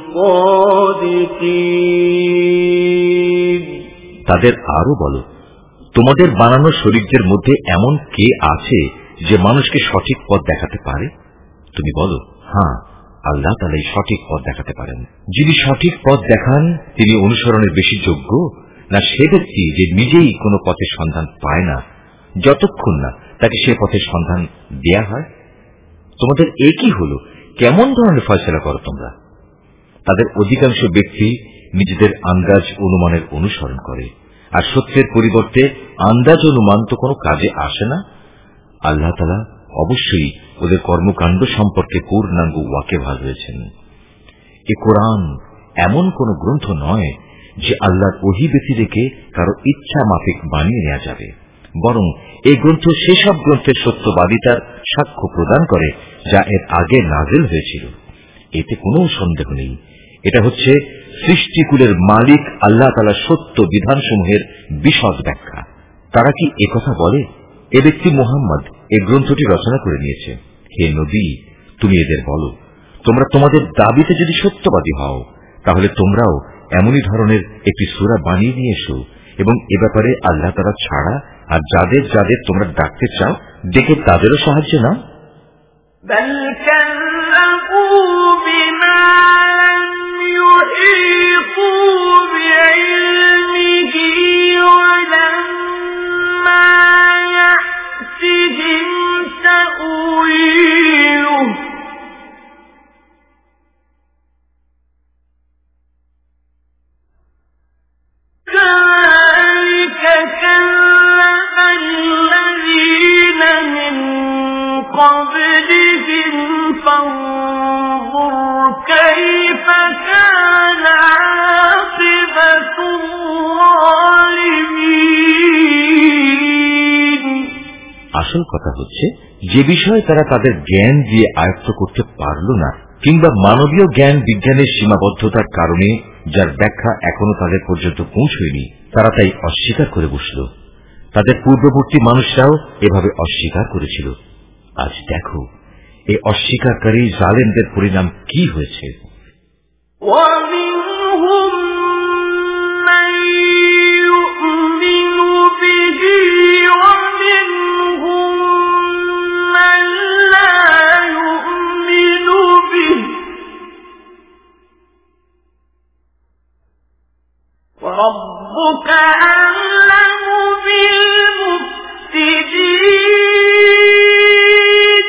صادقين তাদের আরো বলো, তোমাদের বানানো শরীকদের মধ্যে এমন কে আছে যে মানুষকে সঠিক পথ দেখাতে পারে? তুমি বলো, হ্যাঁ, আল্লাহ তাআলা সঠিক পথ দেখাতে পারেন। যিনি সঠিক পথ দেখান তিনি অনুসরণের বেশি যোগ্য, না সে ব্যক্তি যে নিজেই কোনো পথের সন্ধান পায় না যতক্ষণ না তাকে সে পথের সন্ধান দেয়া হয়। তোমাদের একই হল, কেমন ধরনের ফয়সালা করো তোমরা? তাদের অধিকাংশ ব্যক্তি নিজেদের আন্দাজ অনুমানের অনুসরণ করে, আর সত্যের পরিবর্তে আন্দাজ অনুমান তো কোনো কাজে আসে না। আল্লাহ তাআলা অবশ্যই ওদের কর্মকাণ্ড সম্পর্কে পূর্ণাঙ্গ ওয়াকিবহাল রয়েছেন। এ কোরআন এমন কোন গ্রন্থ নয় যে আল্লাহর ওহী ব্যতি রেখে কারো ইচ্ছা মাফিক বানিয়ে নেওয়া যাবে, বরং এই গ্রন্থ সেসব গ্রন্থের সত্যবাদিতার সাক্ষ্য প্রদান করে যা এর আগে নাযিল হয়েছিল। এতে কোনো সন্দেহ নেই, এটা হচ্ছে সৃষ্টিকুলের মালিক আল্লাহ তাআলার সত্য বিধানসমূহের বিশদ ব্যাখ্যা। তারা কি একথা বলে, এ ব্যক্তি মুহাম্মদ এই গ্রন্থটি রচনা করে নিয়েছে? হে নবী, তুমি এদের বলো, তোমরা তোমাদের দাবিতে যদি সত্যবাদী হও, তাহলে তোমরাও এমনই ধরনের একটি সূরা বানিয়ে নিয়ে এসো এবং এ ব্যাপারে আল্লাহ তাআলা ছাড়া আর যাদের যাদের তোমরা ডাকতে চাও ডেকে তাদেরও সাহায্য নাও। بل كذبوا بما لم يحيطوا بعلمه ولما يأتهم تأويله كذلك كذب الذين من قبلهم فانظر كيف كان عاقبة الظالمين। আসল কথা হচ্ছে, যে বিষয়ে তারা তাদের জ্ঞান দিয়ে আয়ত্ত করতে পারল না, কিংবা মানবীয় জ্ঞান বিজ্ঞানের সীমাবদ্ধতার কারণে যার ব্যাখ্যা এখনো তাদের পর্যন্ত পৌঁছয়নি, তারা তাই অস্বীকার করে বসল। তাদের পূর্ববর্তী মানুষরাও এভাবে অস্বীকার করেছিল। আজ দেখো এই অস্বীকারী জালেমদের পরিণাম কি হয়েছে। ربك أعلم بالمفسدين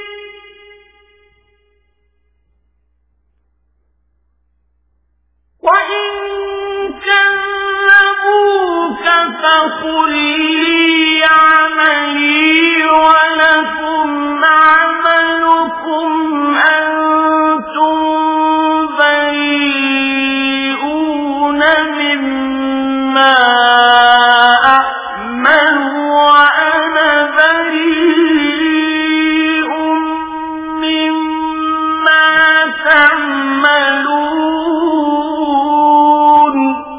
وإن كذبوك فقل لي عملي ولكم عملكم أنتم بريئون مما أعمل وأنا بريء مما تعملون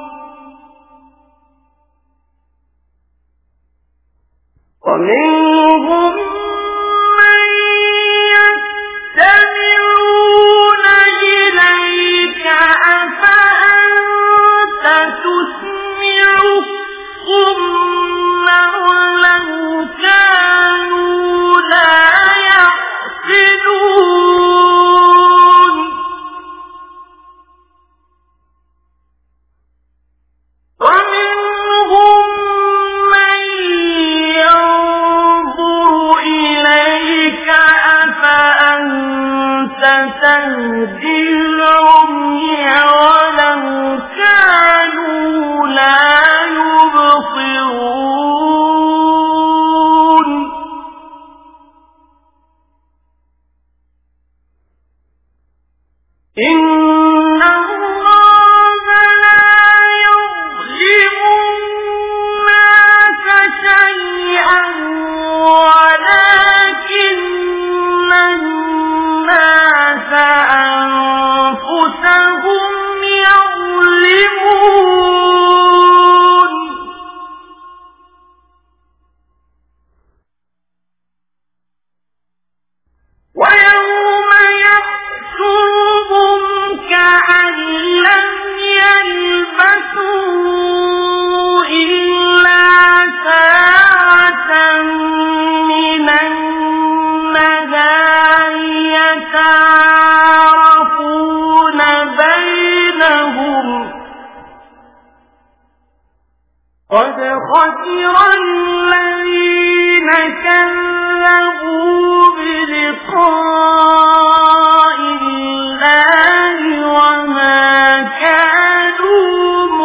ومنهم من يستمعون إليك أفأنت تسمع الصم ولو كانوا لا يعقلون ومنهم من ينظر إليك أفأنت تهدي العمي ولو كانوا لا يبصرون إن الله لا يظلم الناس شيئا ولكن الناس أنفسهم يظلمون ويوم يحشرهم كأن لم يلبثوا إلا ساعة من النهار يتعارفون بينهم قد خسر الذين الذين كذبوا بلقاء الله وما كانوا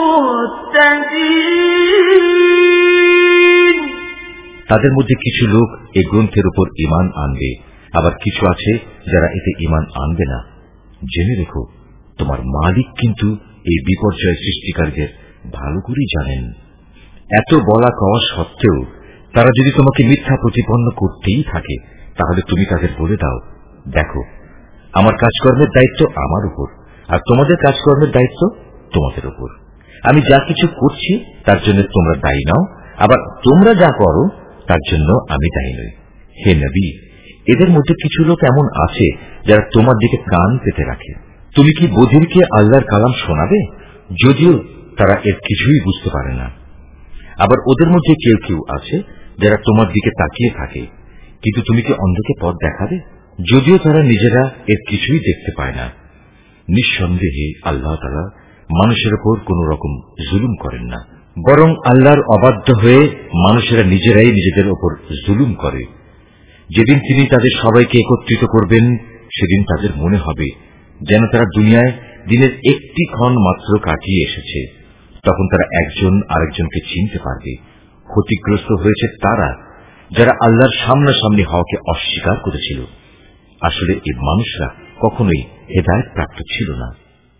مهتدين তাদের মধ্যে কিছু লোক এই গ্রন্থের উপর ঈমান আনবে, আবার কিছু আছে যারা এতে ঈমান আনবে না। জেনে রেখো, তোমার মালিক কিন্তু এই বিপর্যয় সৃষ্টিকারীদের ভালো করেই জানেন। এত বলা কওয়া সত্ত্বেও তারা যদি তোমাকে মিথ্যা প্রতিপন্ন করতেই থাকে, তাহলে তুমি তাদের বলে দাও, দেখো, আমার কাজকর্মের দায়িত্ব আমার উপর, আর তোমাদের কাজকর্মের দায়িত্ব তোমাদের উপর। আমি যা কিছু করছি তার জন্য তোমরা দায়ী নাও, আবার তোমরা যা করো তার জন্য আমি দায়ী নই। হে নবী, এদের মধ্যে কিছু লোক এমন আছে যারা তোমার দিকে কান পেতে রাখে। তুমি কি বধিরকে আল্লাহর কালাম শোনাবে, যদিও তারা এর কিছুই বুঝতে পারে না? আবার ওদের মধ্যে কেউ কেউ আছে যারা তোমার দিকে তাকিয়ে থাকে, কিন্তু তুমি কি অন্ধকে পথ দেখাবে, যদিও তারা নিজেরা এর কিছুই দেখতে পায় না? নিঃসন্দেহে আল্লাহ তাআলা মানুষের উপর কোন রকম জুলুম করেন না, বরং আল্লাহর অবাধ্য হয়ে মানুষেরা নিজেরাই নিজেদের উপর জুলুম করে। যেদিন তিনি তাদের সবাইকে একত্রিত করবেন, সেদিন তাদের মনে হবে যেন তারা দুনিয়ায় দিনের একটি ক্ষণ মাত্র কাটিয়ে এসেছে। তখন তারা একজন আরেকজনকে চিনতে পারবে। ক্ষতিগ্রস্ত হয়েছে তারা যারা আল্লাহর সামনাসামনি হওয়াকে অস্বীকার করেছিল। আসলে এই মানুষরা কখনোই হেদায়েত প্রাপ্ত ছিল না।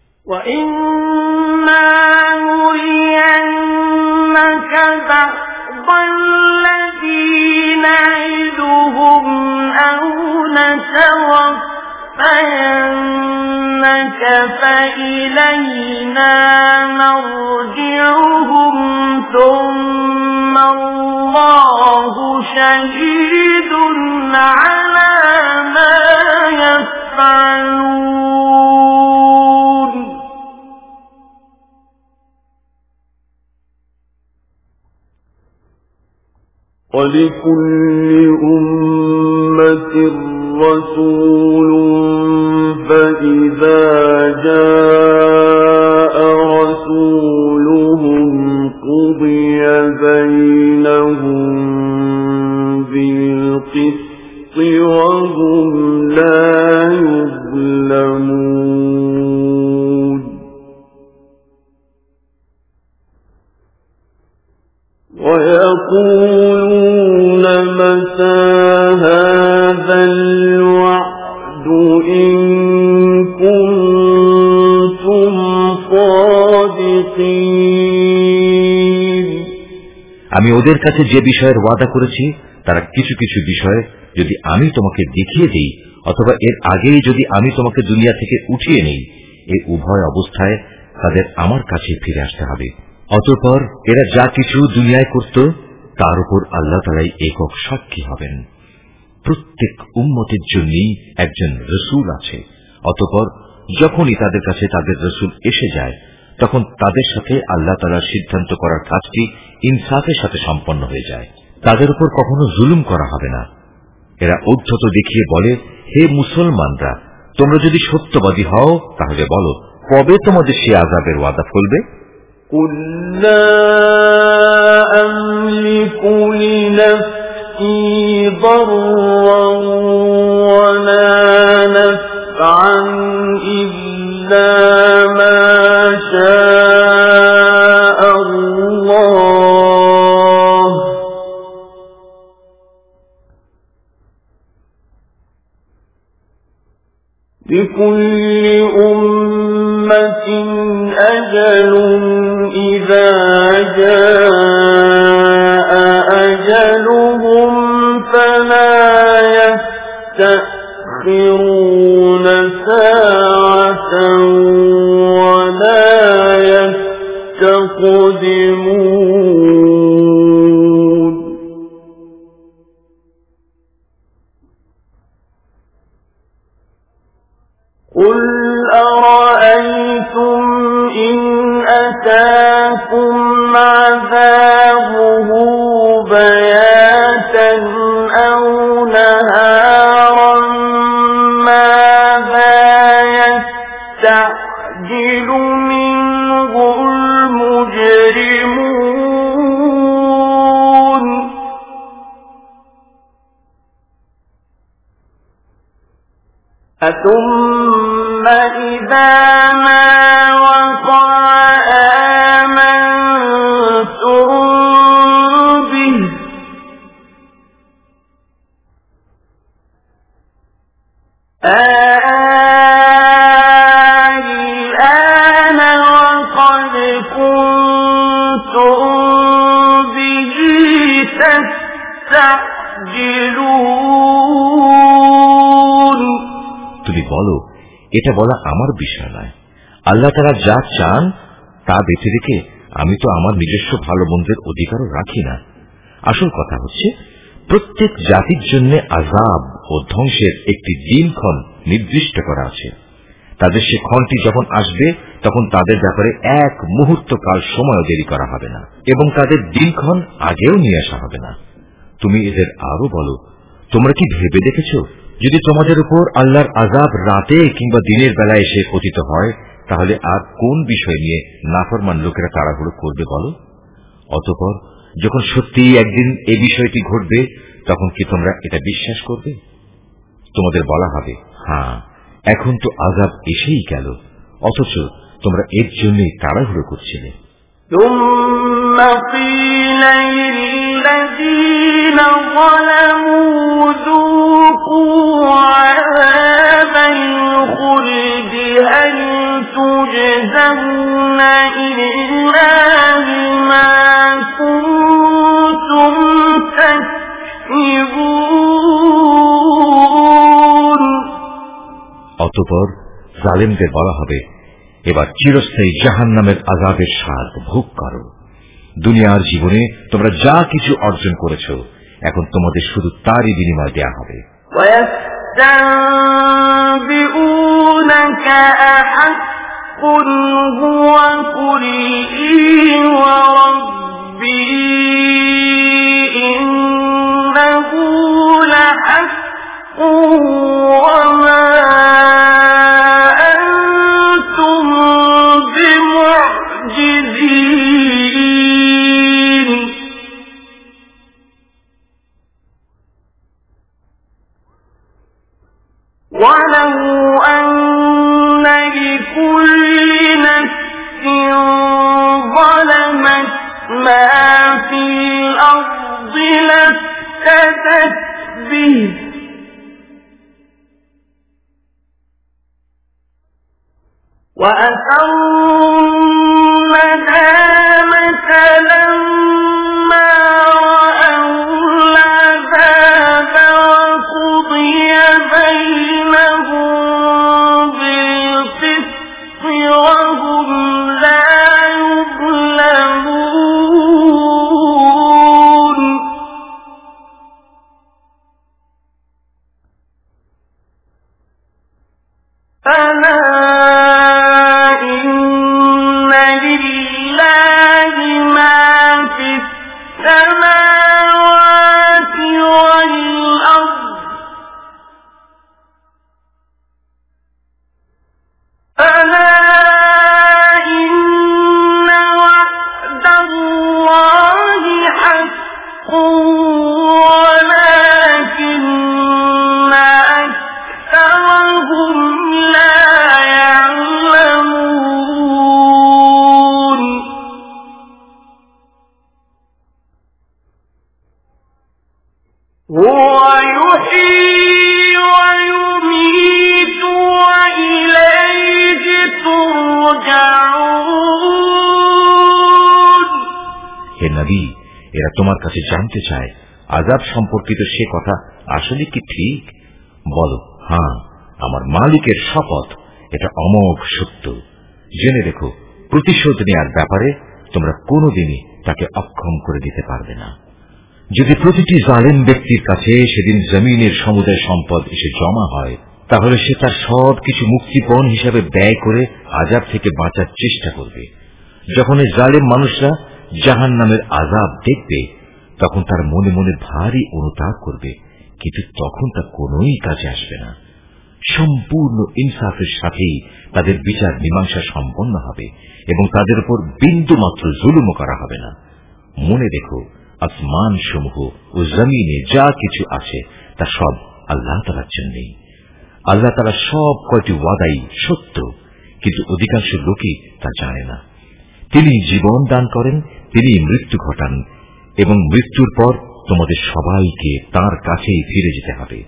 فَيَنَّكَ فَإِلَيْنَا مَرْجِعُهُمْ ثُمَّ اللَّهُ شَهِيدٌ عَلَى مَا يَفْعَلُونَ وَلِكُلِّ أُمَّةٍ رَسُولٌ فَإِذَا جَاءَ رَسُولُهُمْ قُضِيَ بَيْنَهُم بِالْقِسْطِ وَهُمْ لَا يُظْلَمُونَ وَيَقُولُونَ مَتَى هَذَا الْوَعْدُ إِن كُنتُمْ صَادِقِينَ আমি ওদের কাছে যে বিষয়ের ওয়াদা করেছি তার কিছু কিছু বিষয় যদি আমি তোমাকে দেখিয়ে দিই, অথবা এর আগেই যদি আমি তোমাকে দুনিয়া থেকে উঠিয়ে নেই, এই উভয় অবস্থায় তাদের আমার কাছে ফিরে আসতে হবে। অতঃপর এরা যা কিছু দুনিয়ায় করত তার উপর আল্লাহ তাআলাই একক সাক্ষী হবেন। প্রত্যেক উম্মতের জন্যই একজন রসুল আছে। অতঃপর যখনই তাদের কাছে তাদের রসুল এসে যায়, তখন তাদের সাথে আল্লাহ তাআলার সিদ্ধান্ত করার কাজটি ইনসাফের সাথে সম্পন্ন হয়ে যায়। তাদের উপর কখনো জুলুম করা হবে না। এরা ঔদ্ধত্য দেখিয়ে বলে, হে মুসলমানরা, তোমরা যদি সত্যবাদী হও তাহলে বলো, কবে তোমাদের সে আযাবের ওয়াদা ফলবে? قُل لَّا أَمْلِكُ لِنَفْسِي ضَرًّا وَلَا نَفْعًا إِلَّا مَا شَاءَ اللَّهُ ۗ لِكُلِّ أُمَّةٍ أَجَلٌ إِذَا جَاءَ أَجَلُهُمْ فَلَا يَسْتَأْخِرُونَ سَاعَةً وَلَا يَسْتَقْدِمُونَ قُلْ أَرَأَيْتُمْ إِنْ أَتَاكُمْ عَذَابُهُ بَيَاتًا أَوْ نَهَارًا مَاذَا يَسْتَعْجِلُ مِنْهُ الْمُجْرِمُونَ ثم إذا ما وقع آمنتم به الآن وقد كنتم به تستعجلون। তুমি বলো, এটা বলা আমার বিষয় নয়। আল্লাহ তাআলা যা চান তা বেঁচে রেখে আমি তো আমার নিজস্ব ভালো মন্দের অধিকারও রাখি না। আসল কথা হচ্ছে, প্রত্যেক জাতির জন্য আযাব ও ধ্বংসের একটি দিনক্ষণ নির্দিষ্ট করা আছে। তাদের সে ক্ষণটি যখন আসবে তখন তাদের ব্যাপারে এক মুহূর্ত কাল সময় দেরি করা হবে না এবং তাদের দিনক্ষণ আগেও নিয়ে আসা হবে না। তুমি এদের আরো বলো, তোমরা কি ভেবে দেখেছ, যদি তোমাদের উপর আল্লাহর আযাব রাতে কিংবা দিনের বেলায় এসে পতিত হয়, তাহলে আর কোন বিষয় নিয়ে নাফরমান লোকেরা তাড়াহুড়ো করবে বলো? অতঃপর যখন সত্যিই একদিন এই বিষয়টি ঘটবে, তখন কি তোমরা এটা বিশ্বাস করবে? তোমাদের বলা হবে, হ্যাঁ, এখন তো আযাব এসেই গেল, অথচ তোমরা এর জন্যই তাড়াহুড়ো করছিলে। ثم قيل للذين ظلموا ذوقوا عذاب الخلد هل تجزون إلا بما كنتم تكسبون। অতঃপর জালেমদের বলা হবে, এবার চিরস্থায়ী জাহান্নামের আযাবের স্বাদ ভোগ করো। দুনিয়ার জীবনে তোমরা যা কিছু অর্জন করেছ, এখন তোমাদের শুধু তারই বিনিময় দেয়া হবে। وَيَسْتَنبِئُونَكَ أَحَقٌّ هُوَ قُلْ إِي وَرَبِّي إِنَّهُ لَحَقٌّ وَمَا وَلَوْ أَنَّ لِكُلِّ نَفْسٍ ظَلَمَتْ مَا فِي الْأَرْضِ لَافْتَدَتْ بِهِ وَأَسَرُّوا النَّدَامَةَ لَمَّا رَأَوُا الْعَذَابَ وَقُضِيَ بَيْنَهُم بِالْقِسْطِ وَهُمْ لَا يُظْلَمُونَ أَلَا إِنَّ لِلَّهِ مَا فِي السَّمَاوَاتِ وَالْأَرْضِ أَلَا إِنَّ وَعْدَ اللَّهِ حَقٌّ وَلَكِنَّ أَكْثَرَهُمْ لَا يَعْلَمُونَ هُوَ يُحْيِي وَيُمِيتُ وَإِلَيْهِ تُرْجَعُونَ। হে নবী, এরা তোমার কাছে জানতে চায় আযাব সম্পর্কিত সে কথা আসলে কি ঠিক? বলো, হ্যাঁ, আমার মালিকের শপথ, এটা অমোঘ সত্য। জেনে রেখো, প্রতিশোধ নেয়ার ব্যাপারে তোমরা কোনোদিনই তাকে অক্ষম করে দিতে পারবে না। যদি প্রতিটি জালেম ব্যক্তির কাছে সেদিন জমিনের সমুদায় সম্পদ এসে জমা হয়, তাহলে সে তার সব কিছু মুক্তিপণ হিসাবে ব্যয় করে আযাব থেকে বাঁচার চেষ্টা করবে। যখন এই জালেম মানুষরা জাহান্নামের আযাব দেখবে, তখন তার মনে মনে ভারী অনুতাপ করবে, কিন্তু তখন তা কোনোই কাজে আসবে না। সম্পূর্ণ ইনসাফের সাথেই তাদের বিচার মীমাংসা সম্পন্ন হবে এবং তাদের উপর বিন্দু মাত্র জুলুমও করা হবে না। মনে রেখো, আসমান সমূহ ও জমিনে যা কিছু আছে তা সব আল্লাহ তাআলার জন্যই। আল্লাহ তাআলা সব কয়টি ওয়াদাই সত্য, কিন্তু অধিকাংশ লোকই তা জানে না। তিনি জীবন দান করেন, তিনি মৃত্যু ঘটান, এবং মৃত্যুর পর তোমাদের সবাইকে তাঁর কাছেই ফিরে যেতে হবে।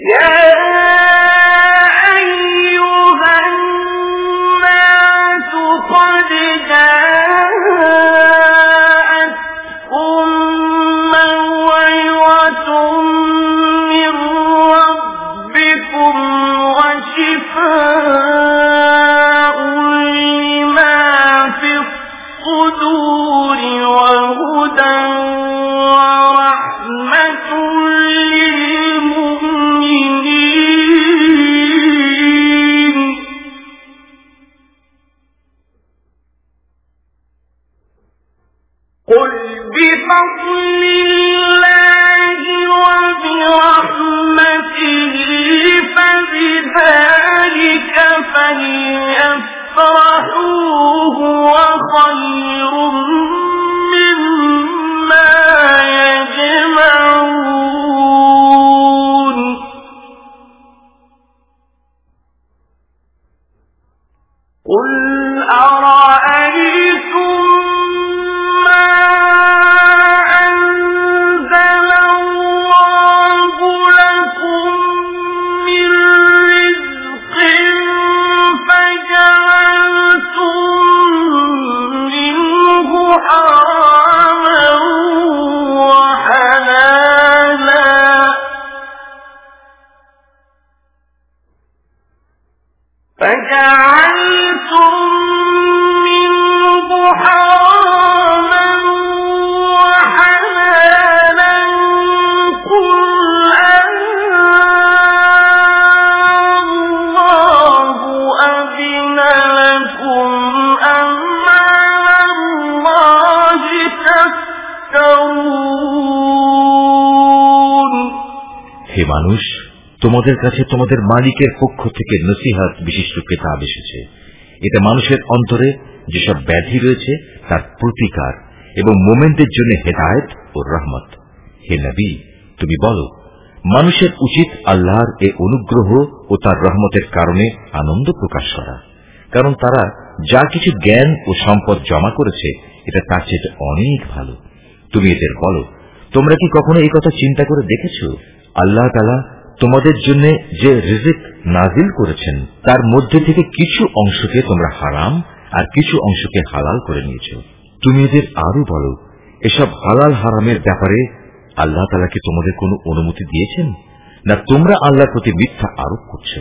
মানুষ, তোমাদের কাছে তোমাদের মালিকের পক্ষ থেকে নসিহত বিশিষ্ট কিতাব এসেছে। এতে মানুষের অন্তরে যেসব ব্যাধি রয়েছে তার প্রতিকার এবং মোমেনদের জন্য হেদায়েত ও রহমত। হে নবী, তুমি বলো, মানুষের উচিত আল্লাহর এ অনুগ্রহ ও তার রহমতের কারণে আনন্দ প্রকাশ করা, কারণ তারা যা কিছু জ্ঞান ও সম্পদ জমা করেছে এটা তার চেয়ে অনেক ভালো। তুমি এদের বলো, তোমরা কি কখনো এই কথা চিন্তা করে দেখেছ, আল্লাহ তাআলা তোমাদের জন্য যে রিজিক নাজিল করেছেন তার মধ্যে থেকে কিছু অংশকে তোমরা হারাম আর কিছু অংশকে হালাল করে নিয়েছ। তুমি এদের আরো বলো, এসব হালাল হারামের ব্যাপারে আল্লাহ তাআলা কি তোমাদের কোনো অনুমতি দিয়েছেন, না তোমরা আল্লাহর প্রতি মিথ্যা আরোপ করছো?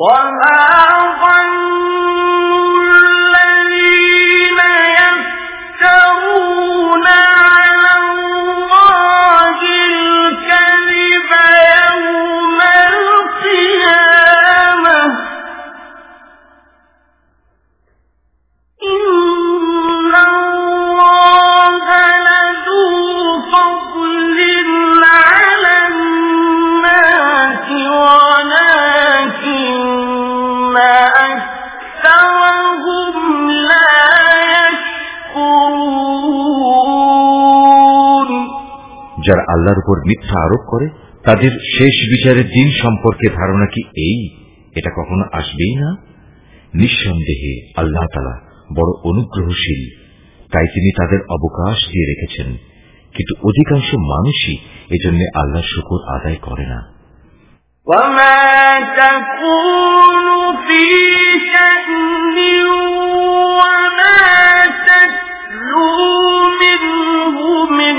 যারা আল্লাহর উপর মিথ্যা আরোপ করে তাদের শেষ বিচারের দিন সম্পর্কে ধারণা কি এই, এটা কখনো আসবেই না? নিঃসন্দেহে আল্লাহ তাআলা বড় অনুগ্রহশীল, তাই তিনি তাদের অবকাশ দিয়ে রেখেছেন, কিন্তু অধিকাংশ মানুষই এজন্য আল্লাহর শুকর আদায় করে না। وما تكون في شأن وما تتلو منه من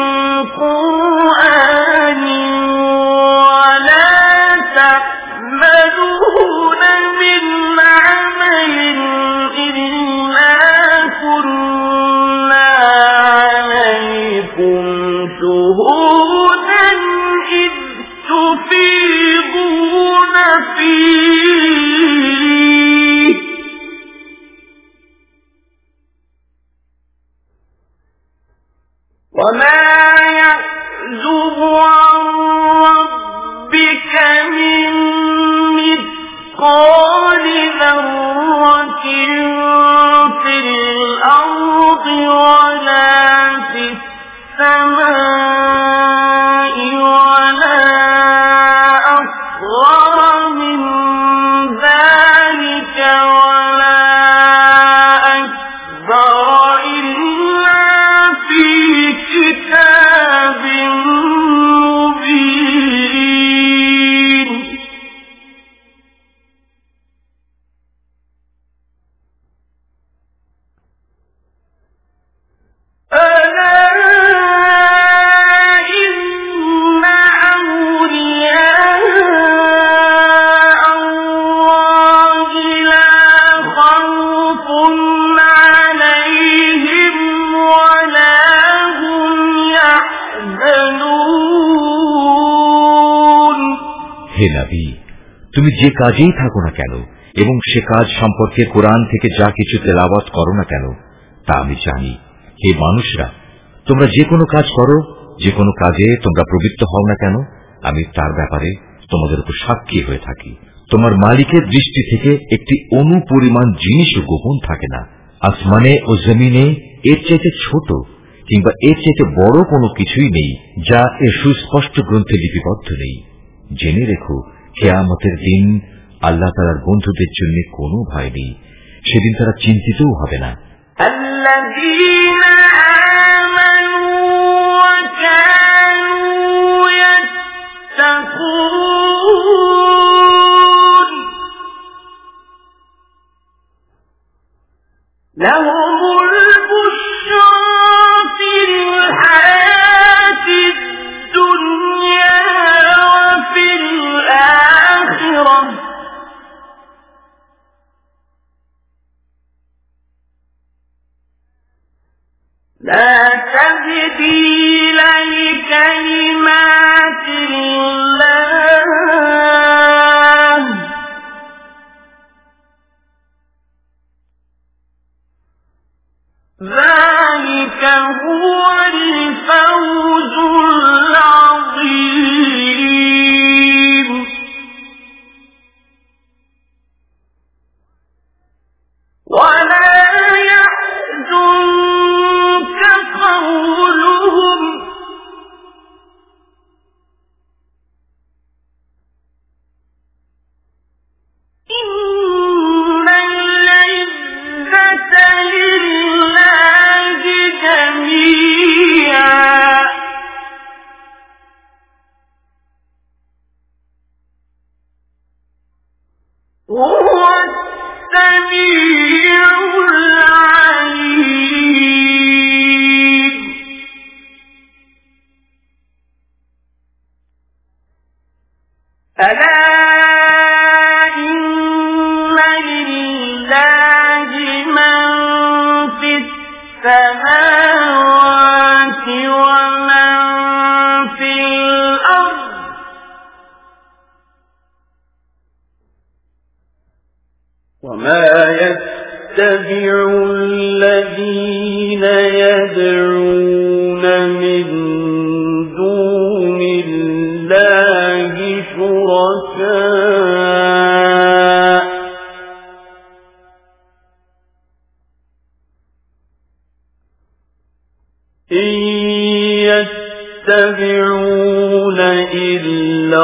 قرآن ولا تعملون من عمل إلا كنا عليكم شهودا إذ تفيضون فيه وما يعزب عن ربك من مثقال ذرة في الأرض ولا في السماء ولا أصغر من হে নবী, তুমি যে কাজেই থাকো না কেন এবং সে কাজ সম্পর্কে কোরআন থেকে যা কিছু তেলাওয়াত করো না কেন তা আমি জানি। হে মানুষরা, তোমরা যে কোনো কাজ করো, যে কোনো কাজে তোমরা প্রবৃত্ত হও না কেন, আমি তার ব্যাপারে তোমাদের উপর সাক্ষী হয়ে থাকি। তোমার মালিকের দৃষ্টি থেকে একটি অণু পরিমাণ জিনিসও গোপন থাকে না। আসমানে ও জমিনে এর চাইতে ছোট কিংবা এর চাইতে বড় কোনো কিছুই নেই যা এর সুস্পষ্ট গ্রন্থে লিপিবদ্ধ নেই। জেনে রেখো, কিয়ামতের দিন আল্লাহ তাআলার বন্ধুদের জন্য কোনো ভয় নেই, সেদিন তারা চিন্তিতও হবে না। لهم البشرى في الحياة الدنيا وفي الآخرة لا تبديل لكلمات الله ذلك هو الفوز العظيم ولا يحزنك قولهم إن العزة لله جميعا وهو السميع العليم ألا إن لله من في السماوات ومن في الأرض وما يتبع الذين يدعون من دون الله شركاء إن يتبعون إلا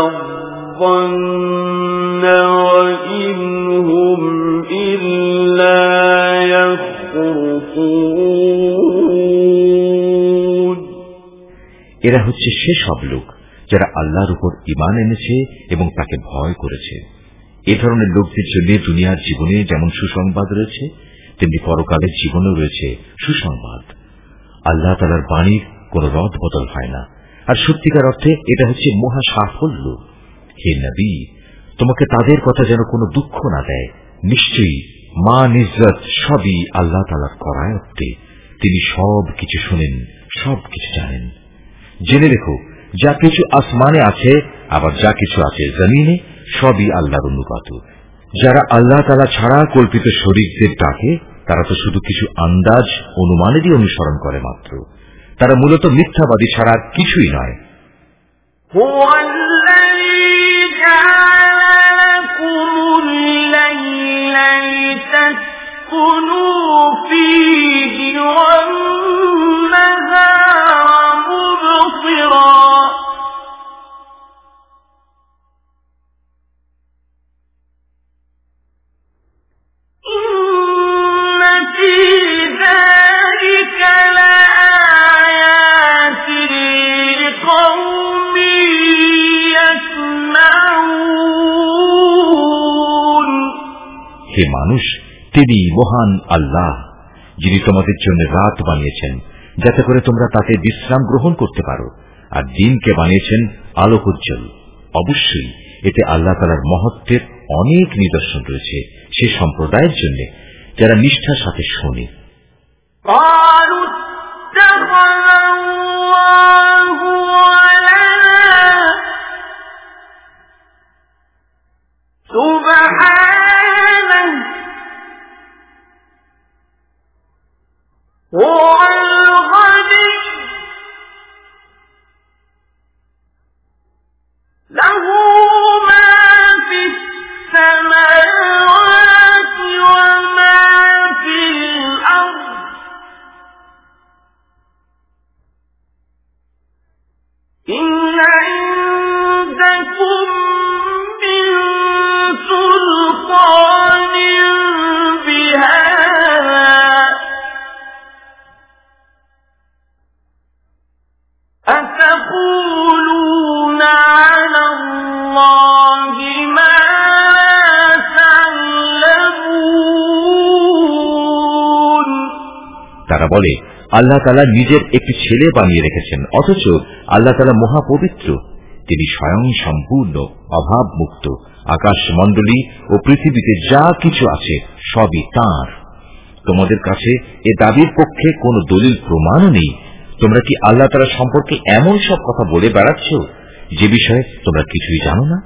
الظن وإن هم إلا يخرصون এরা হচ্ছে সেসব লোক যারা আল্লাহর উপর ঈমান এনেছে এবং তাকে ভয় করেছে। এ ধরনের লোকদের জন্য দুনিয়ার জীবনে যেমন সুসংবাদ রয়েছে, তেমনি পরকালের জীবনেও রয়েছে সুসংবাদ। আল্লাহ তাআলার বাণীর কোন রদ বদল হয় না, আর সত্যিকার অর্থে এটা হচ্ছে মহা সাফল্য। হে নবী, তোমাকে তাদের কথা যেন কোনো দুঃখ না দেয়। নিশ্চয়ই মা নিজ্জত সবই আল্লাহ তাআলার করায়ত্তে। তিনি সব কিছু শোনেন, সব কিছু জানেন। জেনে রেখো, যা কিছু আসমানে আছে আবার যা কিছু আছে জমিনে, সবই আল্লাহর অনুগত। যারা আল্লাহ তাআলা ছাড়া কল্পিত শরীকদের ডাকে, তারা তো শুধু কিছু আন্দাজ অনুমানেরই অনুসরণ করে মাত্র। তারা মূলত মিথ্যাবাদী ছাড়া আর কিছুই নয়। হে মানুষ, তিনি মহান আল্লাহ, যিনি তোমাদের জন্য রাত বানিয়েছেন যাতে করে তোমরা তাতে বিশ্রাম গ্রহণ করতে পারো, আর দিনকে বানিয়েছেন আলোকোজ্জ্বল। অবশ্যই এতে আল্লাহ তাআলার মহত্বের অনেক নিদর্শন রয়েছে সে সম্প্রদায়ের জন্য যারা নিষ্ঠার সাথে শোনে। وتقولون على الله ما لا تعلمون তারা বলে আল্লাহ তাআলা নিজের একটি ছেলে বানিয়ে রেখেছেন, অথচ আল্লাহ তাআলা মহাপবিত্র। তিনি স্বয়ং সম্পূর্ণ, অভাব মুক্ত। আকাশমণ্ডলী ও পৃথিবীতে যা কিছু আছে সবই তাঁর। তোমাদের কাছে এ দাবির পক্ষে কোনো দলিল প্রমাণও নেই। তোমরা কি আল্লাহ তাআলা সম্পর্কে এমন সব কথা বলে বেড়াচ্ছ যে বিষয়ে তোমরা কিছুই জানো না?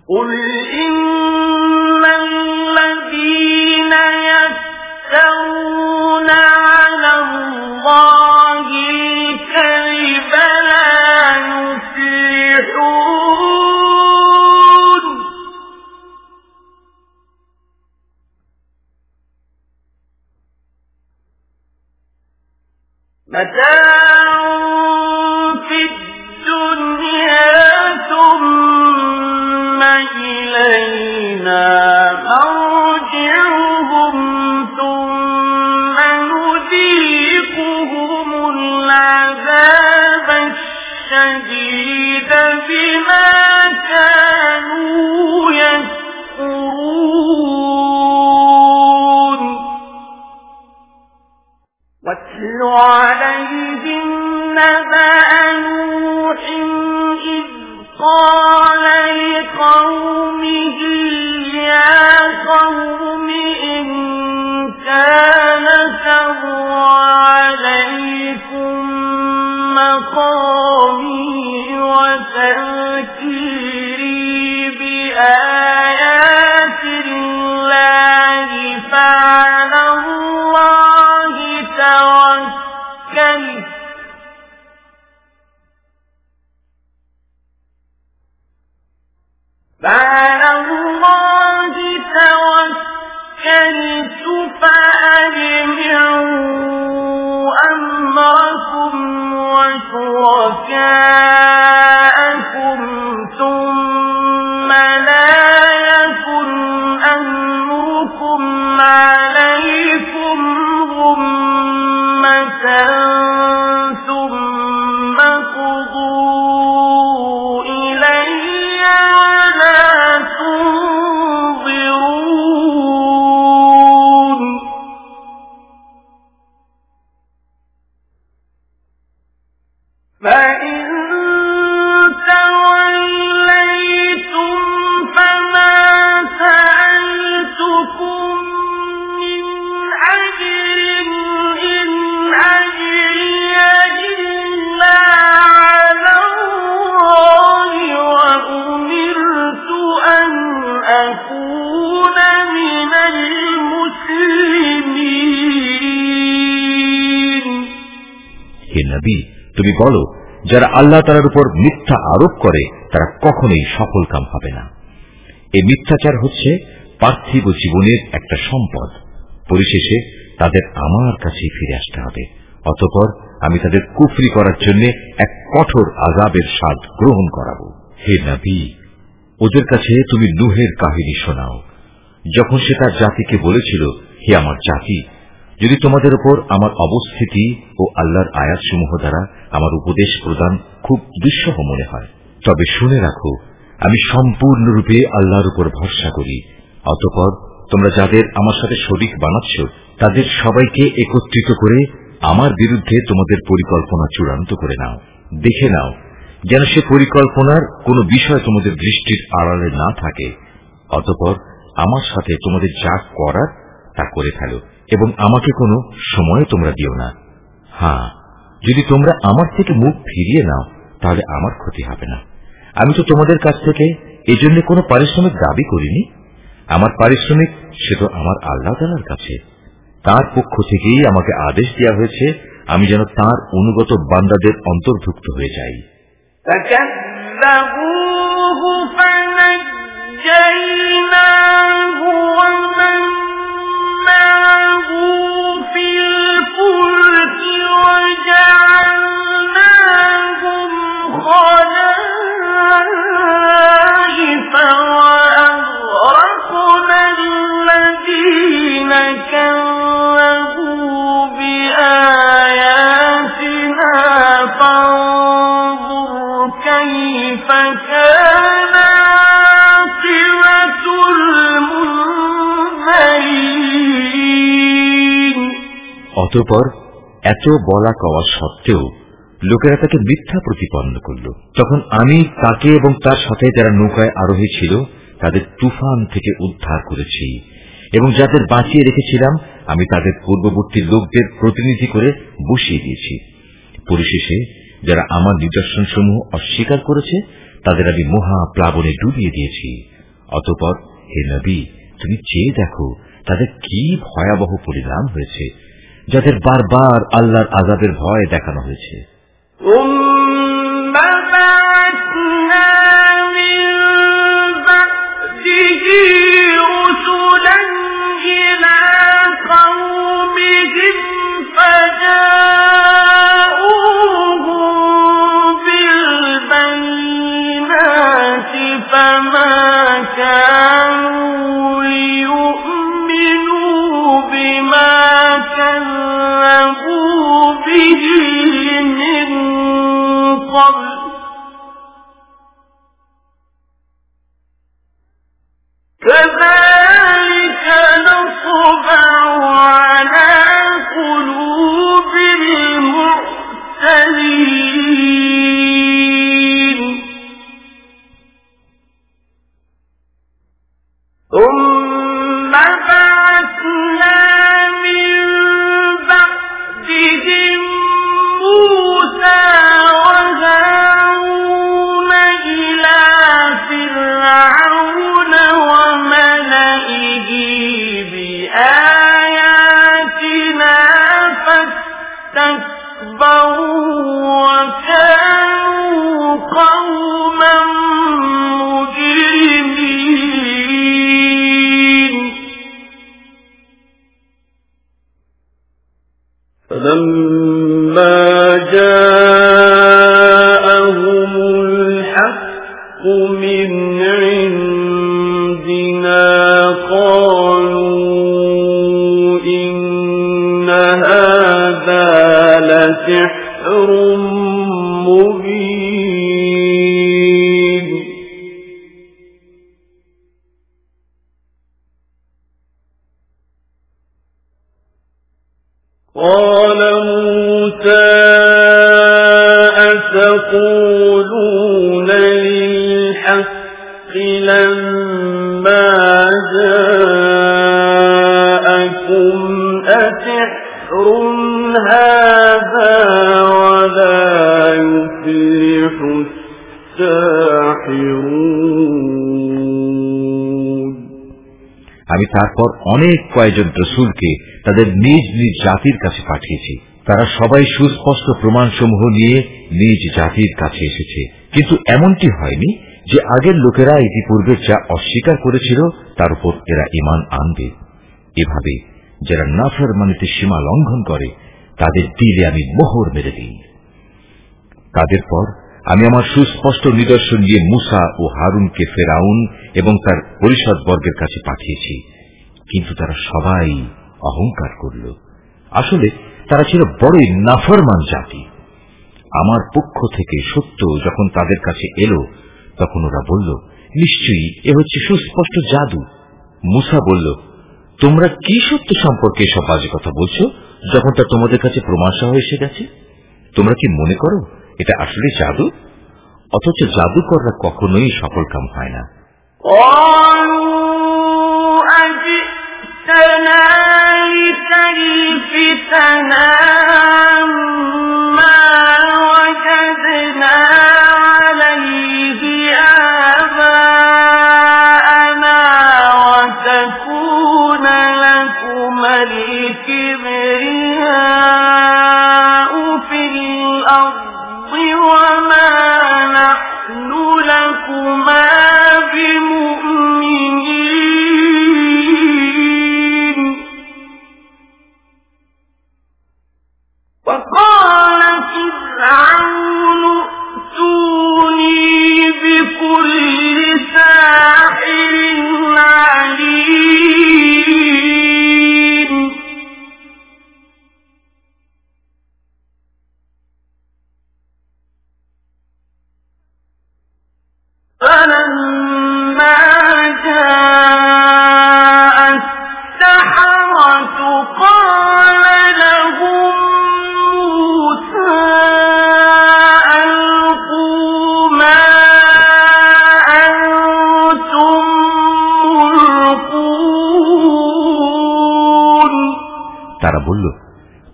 متاع في الدنيا ثم إلينا مرجعهم ثم نذيقهم العذاب الشديد بما كانوا يكفرون واتل عليهم نبأ نوح إذ قال لقومه يا قوم إن كان كبر عليكم مقامي وتذكيري بآيات الله فعلى الله توكلت فعلى الله توكلت فأجمعوا أمركم وشركاءكم ثم لا يكن أمركم عليكم غمة ثم قضوا إلي ولا تنظرون فإن توليتم فما سألتكم من أجر إن أجري إلا على الله وأمرت أن أكون من المسلمين হে নবী, তুমি বলো, যারা আল্লাহ তাআলার উপর মিথ্যা আরোপ করে তারা কখনোই সফলকাম হবে না। এই মিথ্যাচার হচ্ছে পার্থিব জীবনের একটা সম্পদ। পরিশেষে তাদের আমার কাছেই ফিরে আসতে হবে। অতঃপর আমি তাদের কুফরি করার জন্য এক কঠোর আযাবের স্বাদ গ্রহণ করাবো। হে নবী, ওদের কাছে তুমি নূহের কাহিনী শোনাও, যখন সে তার জাতিকে বলেছিল, হে আমার জাতি, যদি তোমাদের উপর আমার অবস্থিতি ও আল্লাহর আয়াতসমূহ দ্বারা আমার উপদেশ প্রদান খুব দুঃসহ মনে হয়, তবে শুনে রাখো, আমি সম্পূর্ণরূপে আল্লাহর উপর ভরসা করি। অতঃপর তোমরা যাদের আমার সাথে শরীক বানাচ্ছ তাদের সবাইকে একত্রিত করে আমার বিরুদ্ধে তোমাদের পরিকল্পনা চূড়ান্ত করে নাও। দেখে নাও যেন সে পরিকল্পনার কোনো বিষয় তোমাদের দৃষ্টির আড়ালে না থাকে। অতঃপর আমার সাথে তোমাদের যা করার তা করে ফেলো এবং আমাকে কোনো সময় তোমরা দিও না। হ্যাঁ, যদি তোমরা আমার থেকে মুখ ফিরিয়ে নাও তাহলে আমার ক্ষতি হবে না। আমি তো তোমাদের কাছ থেকে এজন্য কোনো পারিশ্রমিক দাবি করিনি। আমার পারিশ্রমিক সে তো আমার আল্লাহ তাআলার কাছে। তার পক্ষ থেকেই আমাকে আদেশ দেওয়া হয়েছে আমি যেন তার অনুগত বান্দাদের অন্তর্ভুক্ত হয়ে যাই। فكذبوه فنجيناه ومن معه في الفلك وجعلناهم خلائف وأغرقنا الذين كذبوا بآياتنا فانظر অতঃপর এত বলা কওয়া সত্ত্বেও লোকেরা তাকে মিথ্যা প্রতিপন্ন করল। তখন আমি তাকে এবং তার সাথে যারা নৌকায় আরোহী ছিল তাদের তুফান থেকে উদ্ধার করেছি, এবং যাদের বাঁচিয়ে রেখেছিলাম আমি তাদের পূর্ববর্তী লোকদের প্রতিনিধি করে বসিয়ে দিয়েছি। পরিশেষে যারা আমার নিদর্শন সমূহ অস্বীকার করেছে তাদের আমি মহা প্লাবনে ডুবিয়ে দিয়েছি। অতঃপর হে নবী, তুমি চেয়ে দেখো তাদের কি ভয়াবহ পরিণাম হয়েছে, যাদের বারবার আল্লাহর আযাবের ভয় দেখানো হয়েছে। كذلك نطبع على قلوب المعتدين ثم بعثنا من بعدهم موسى وهارون إلى فرعون وملئه بآياتنا فاستكبروا وكانوا قوما مجرمين فلما جاءهم الحق من عندنا قالوا إن هذا لسحر مبين قال موسى أتقولون للحق لما جاءكم أسحر هذا ولا يفلح الساحرون আমি তারপর অনেক কয়েকজন রাসূলকে তাদের নিজ নিজ জাতির কাছে পাঠিয়েছি। তারা সবাই সুস্পষ্ট প্রমাণসমূহ নিয়ে নিজ জাতির কাছে এসেছে, কিন্তু এমনটি হয়নি যে আগের লোকেরা ইতিপূর্বে যা অস্বীকার করেছিল তার উপর এরা ঈমান আনবে। এভাবে যারা নাফরমানিতে সীমা লঙ্ঘন করে তাদের দিলে আমি মোহর মেরে দিই। তাদের পর আমি আমার সুস্পষ্ট নিদর্শন নিয়ে মূসা ও হারুনকে ফেরাউন এবং তার পরিষদ বর্গের কাছে পাঠিয়েছি, কিন্তু তারা সবাই অহংকার করল। আসলে তারা ছিল বড়ই নাফরমান জাতি। আমার পক্ষ থেকে সত্য যখন তাদের কাছে এলো তখন ওরা বলল, নিশ্চয়ই এ হচ্ছে সুস্পষ্ট জাদু। মূসা বলল, তোমরা কি সত্য সম্পর্কে এসব বাজে কথা বলছো যখন তা তোমাদের কাছে প্রমাণ সহ এসে গেছে? তোমরা কি মনে করো এটা আসলে জাদু? অথচ জাদুকররা কখনোই সফল কাম হয় না।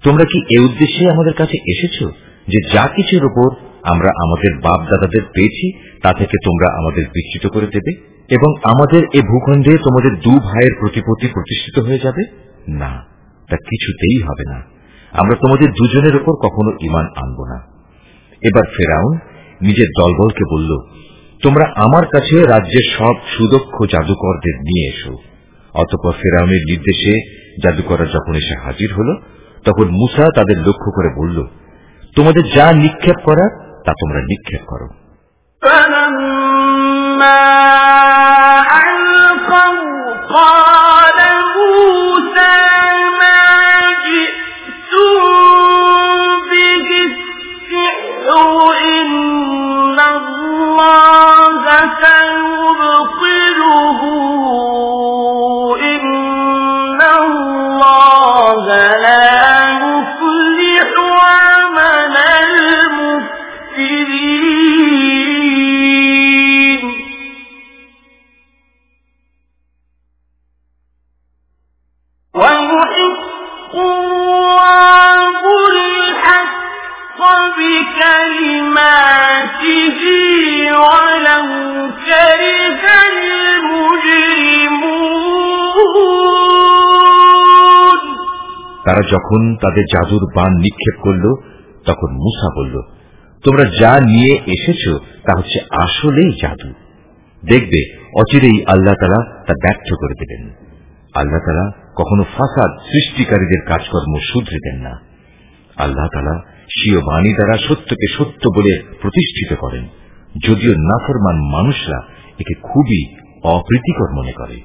তোমরা কি এ উদ্দেশ্যে আমাদের কাছে এসেছ যে যা কিছুর উপর আমরা আমাদের বাপ দাদাদের পেয়েছি তা থেকে তোমরা আমাদের বিচ্যুত করে দেবে এবং আমাদের এ ভূখণ্ডে তোমাদের দু ভাইয়ের প্রতিপত্তি প্রতিষ্ঠিত হয়ে যাবে? না, তা কিছুতেই হবে না। আমরা তোমাদের দুজনের উপর কখনো ঈমান আনব না। এবার ফেরাউন নিজের দলবলকে বলল, তোমরা আমার কাছে রাজ্যের সব সুদক্ষ জাদুকরদের নিয়ে এসো। অতঃপর ফেরাউনের নির্দেশে জাদুকররা যখন এসে হাজির হল, তখন মূসা তাদের লক্ষ্য করে বলল, তোমাদের যা নিক্ষেপ করার তা তোমরা নিক্ষেপ করো। তারা যখন তাদের জাদুর বাণ নিক্ষেপ করল, তখন মূসা বলল, তোমরা যা নিয়ে এসেছ তা হচ্ছে আসলেই জাদু। দেখবে অচিরেই আল্লাহ তাআলা তা ব্যর্থ করে দেবেন। আল্লাহ তাআলা কখনো ফাসাদ সৃষ্টিকারীদের কাজকর্ম শুধরে দেন না। আল্লাহ তাআলা স্বীয় বাণী দ্বারা সত্যকে সত্য বলে প্রতিষ্ঠিত করেন, যদিও নাফরমান মানুষরা একে খুবই অপ্রীতিকর মনে করে।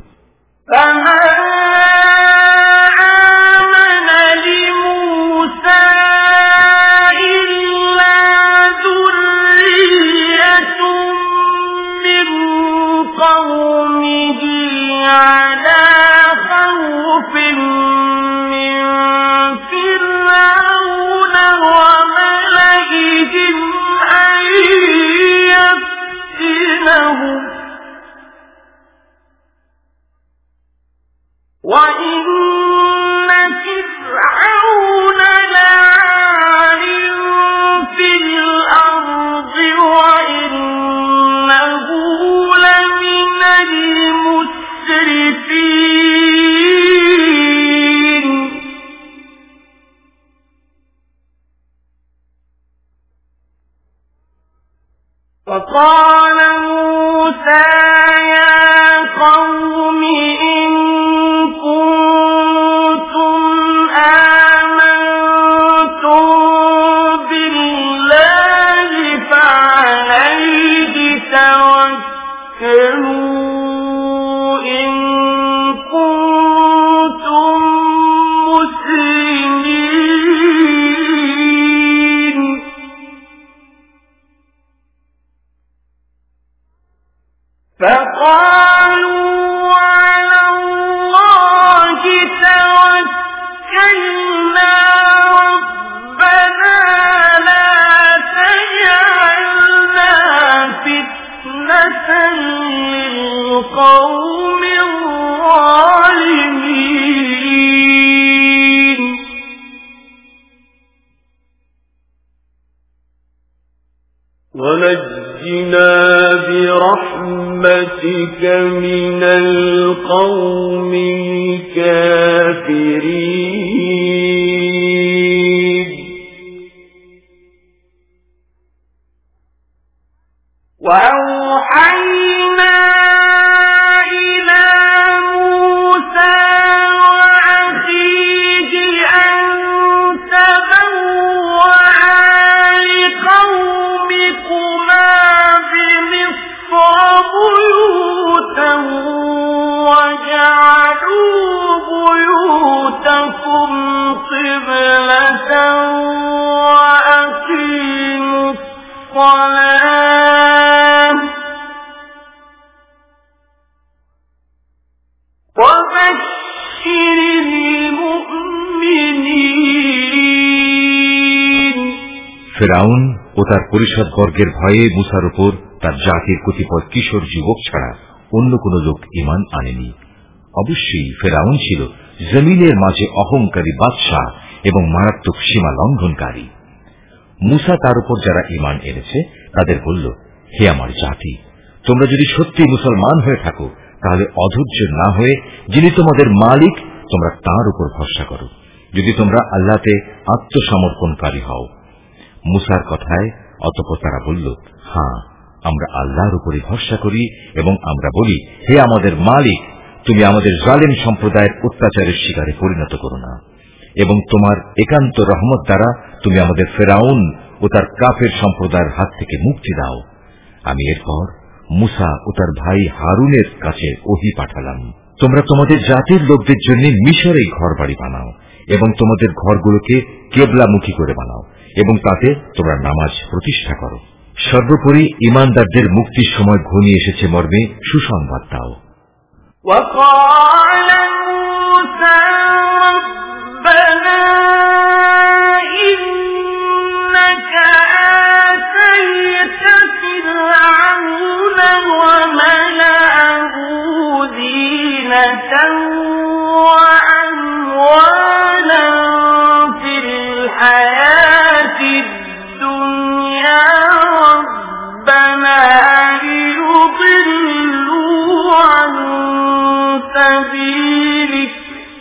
وقال موسى يا قوم إن كنتم آمنتم بالله فعليه توكلوا إن كنتم مسلمين فقالوا على الله توكلنا ربنا لا تجعلنا فتنة للقوم الظالمين ونجنا برحمتك من القوم الكافرين وأوحينا إلى موسى وأخيه أن تبوأ لقومكما بمصر بيوتا وجعلوا بيوتكم قبلة وأقيموا الصلاة وبشر المؤمنين ফেরাউন ও তার পরিষদ বর্গের ভয়ে মূসার উপর তার জাতির কতিপয় কিশোর যুবক ছাড়া অন্য কোন লোক ঈমান আনেনি। অবশ্যই ফেরাউন ছিল জমিনের মাঝে অহংকারী বাদশাহ এবং মারাত্মক সীমা লঙ্ঘনকারী। মুসা তার উপর যারা ঈমান এনেছে তাদের বলল, হে আমার জাতি, তোমরা যদি সত্যি মুসলমান হয়ে থাকো তাহলে অধৈর্য না হয়ে যিনি তোমাদের মালিক তোমরা তাঁর উপর ভরসা করো, যদি তোমরা আল্লাহতে আত্মসমর্পণকারী হও। মুসার কথায় অতঃপর তারা বলল, হ্যাঁ, আমরা আল্লাহর উপরই ভরসা করি এবং আমরা বলি, হে আমাদের মালিক, তুমি আমাদের জালেম সম্প্রদায়ের অত্যাচারের শিকারে পরিণত করো না, এবং তোমার একান্ত রহমত দ্বারা তুমি আমাদের ফেরাউন ও তার কাফের সম্প্রদায়ের হাত থেকে মুক্তি দাও। আমি এরপর মুসা ও তার ভাই হারুনের কাছে ওহী পাঠালাম, তোমরা তোমাদের জাতির লোকদের জন্য মিশরে ঘর বাড়ি বানাও এবং তোমাদের ঘরগুলোকে কেবলামুখী করে বানাও এবং তাতে তোমরা নামাজ প্রতিষ্ঠা করো। সর্বোপরি ঈমানদারদের মুক্তির সময় ঘনিয়ে এসেছে মর্মে সুসংবাদ দাও। وقال موسى ربنا إنك آتيت فرعون وملأه زينة وأموالا في الحياة الدنيا ربنا ليضلوا عن سبيلك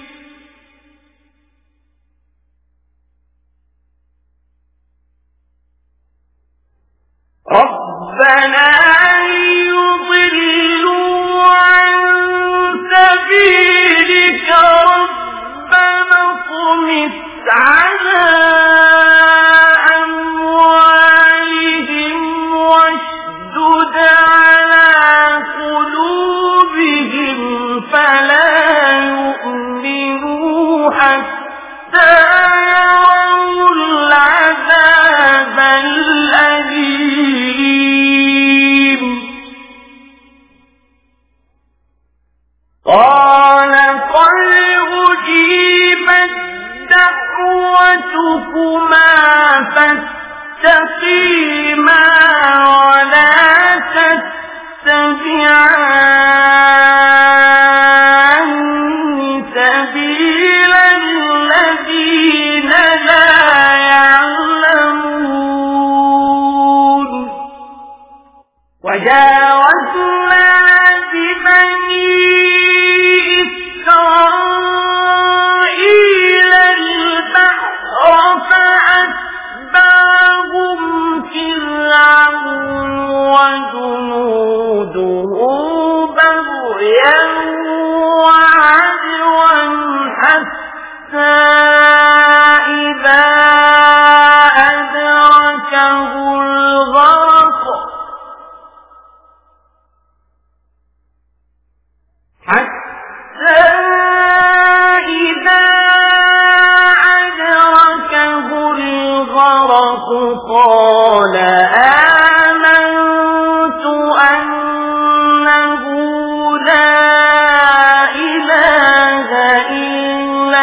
ربنا ليضلوا عن سبيلك ربنا اطمس على أموالهم واشدد على قلوبهم فلا يؤمنوا حتى يروا العذاب الأليم قال قد أجيبت دعوتكما فاستقيما ولا تتبعان سبيل الذين لا يعلمون وجاوزنا ببني إسرائيل البحر فأتبعهم فرعون وجنوده بغيا وعدوا حتى إذا أدركه الغرق حتى إذا أدركه الغرق قال آمنت أنه لا إله إلا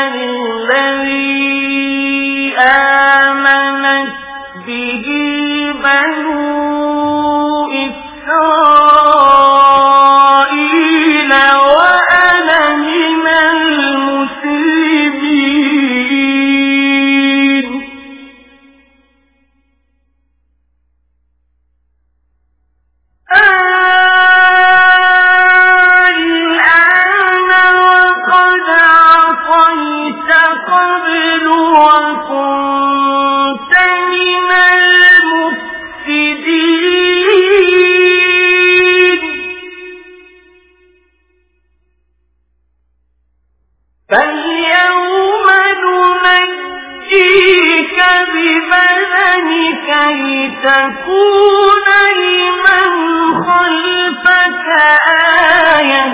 الذي آمنت به بنو إسرائيل وأنا من المسلمين الآن وقد عصيت قبل وكنت من المفسدين فاليوم ننجيك ببدنك لتكون لمن خلفك آية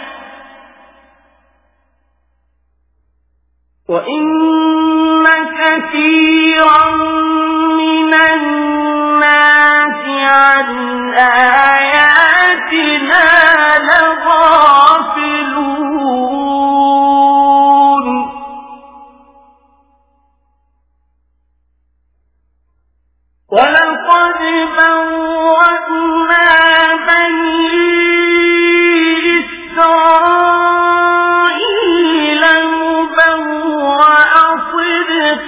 وإن كثيرا من الناس عن آياتنا لغافلون ولقد بوأنا بني إسرائيل مبوأ صدق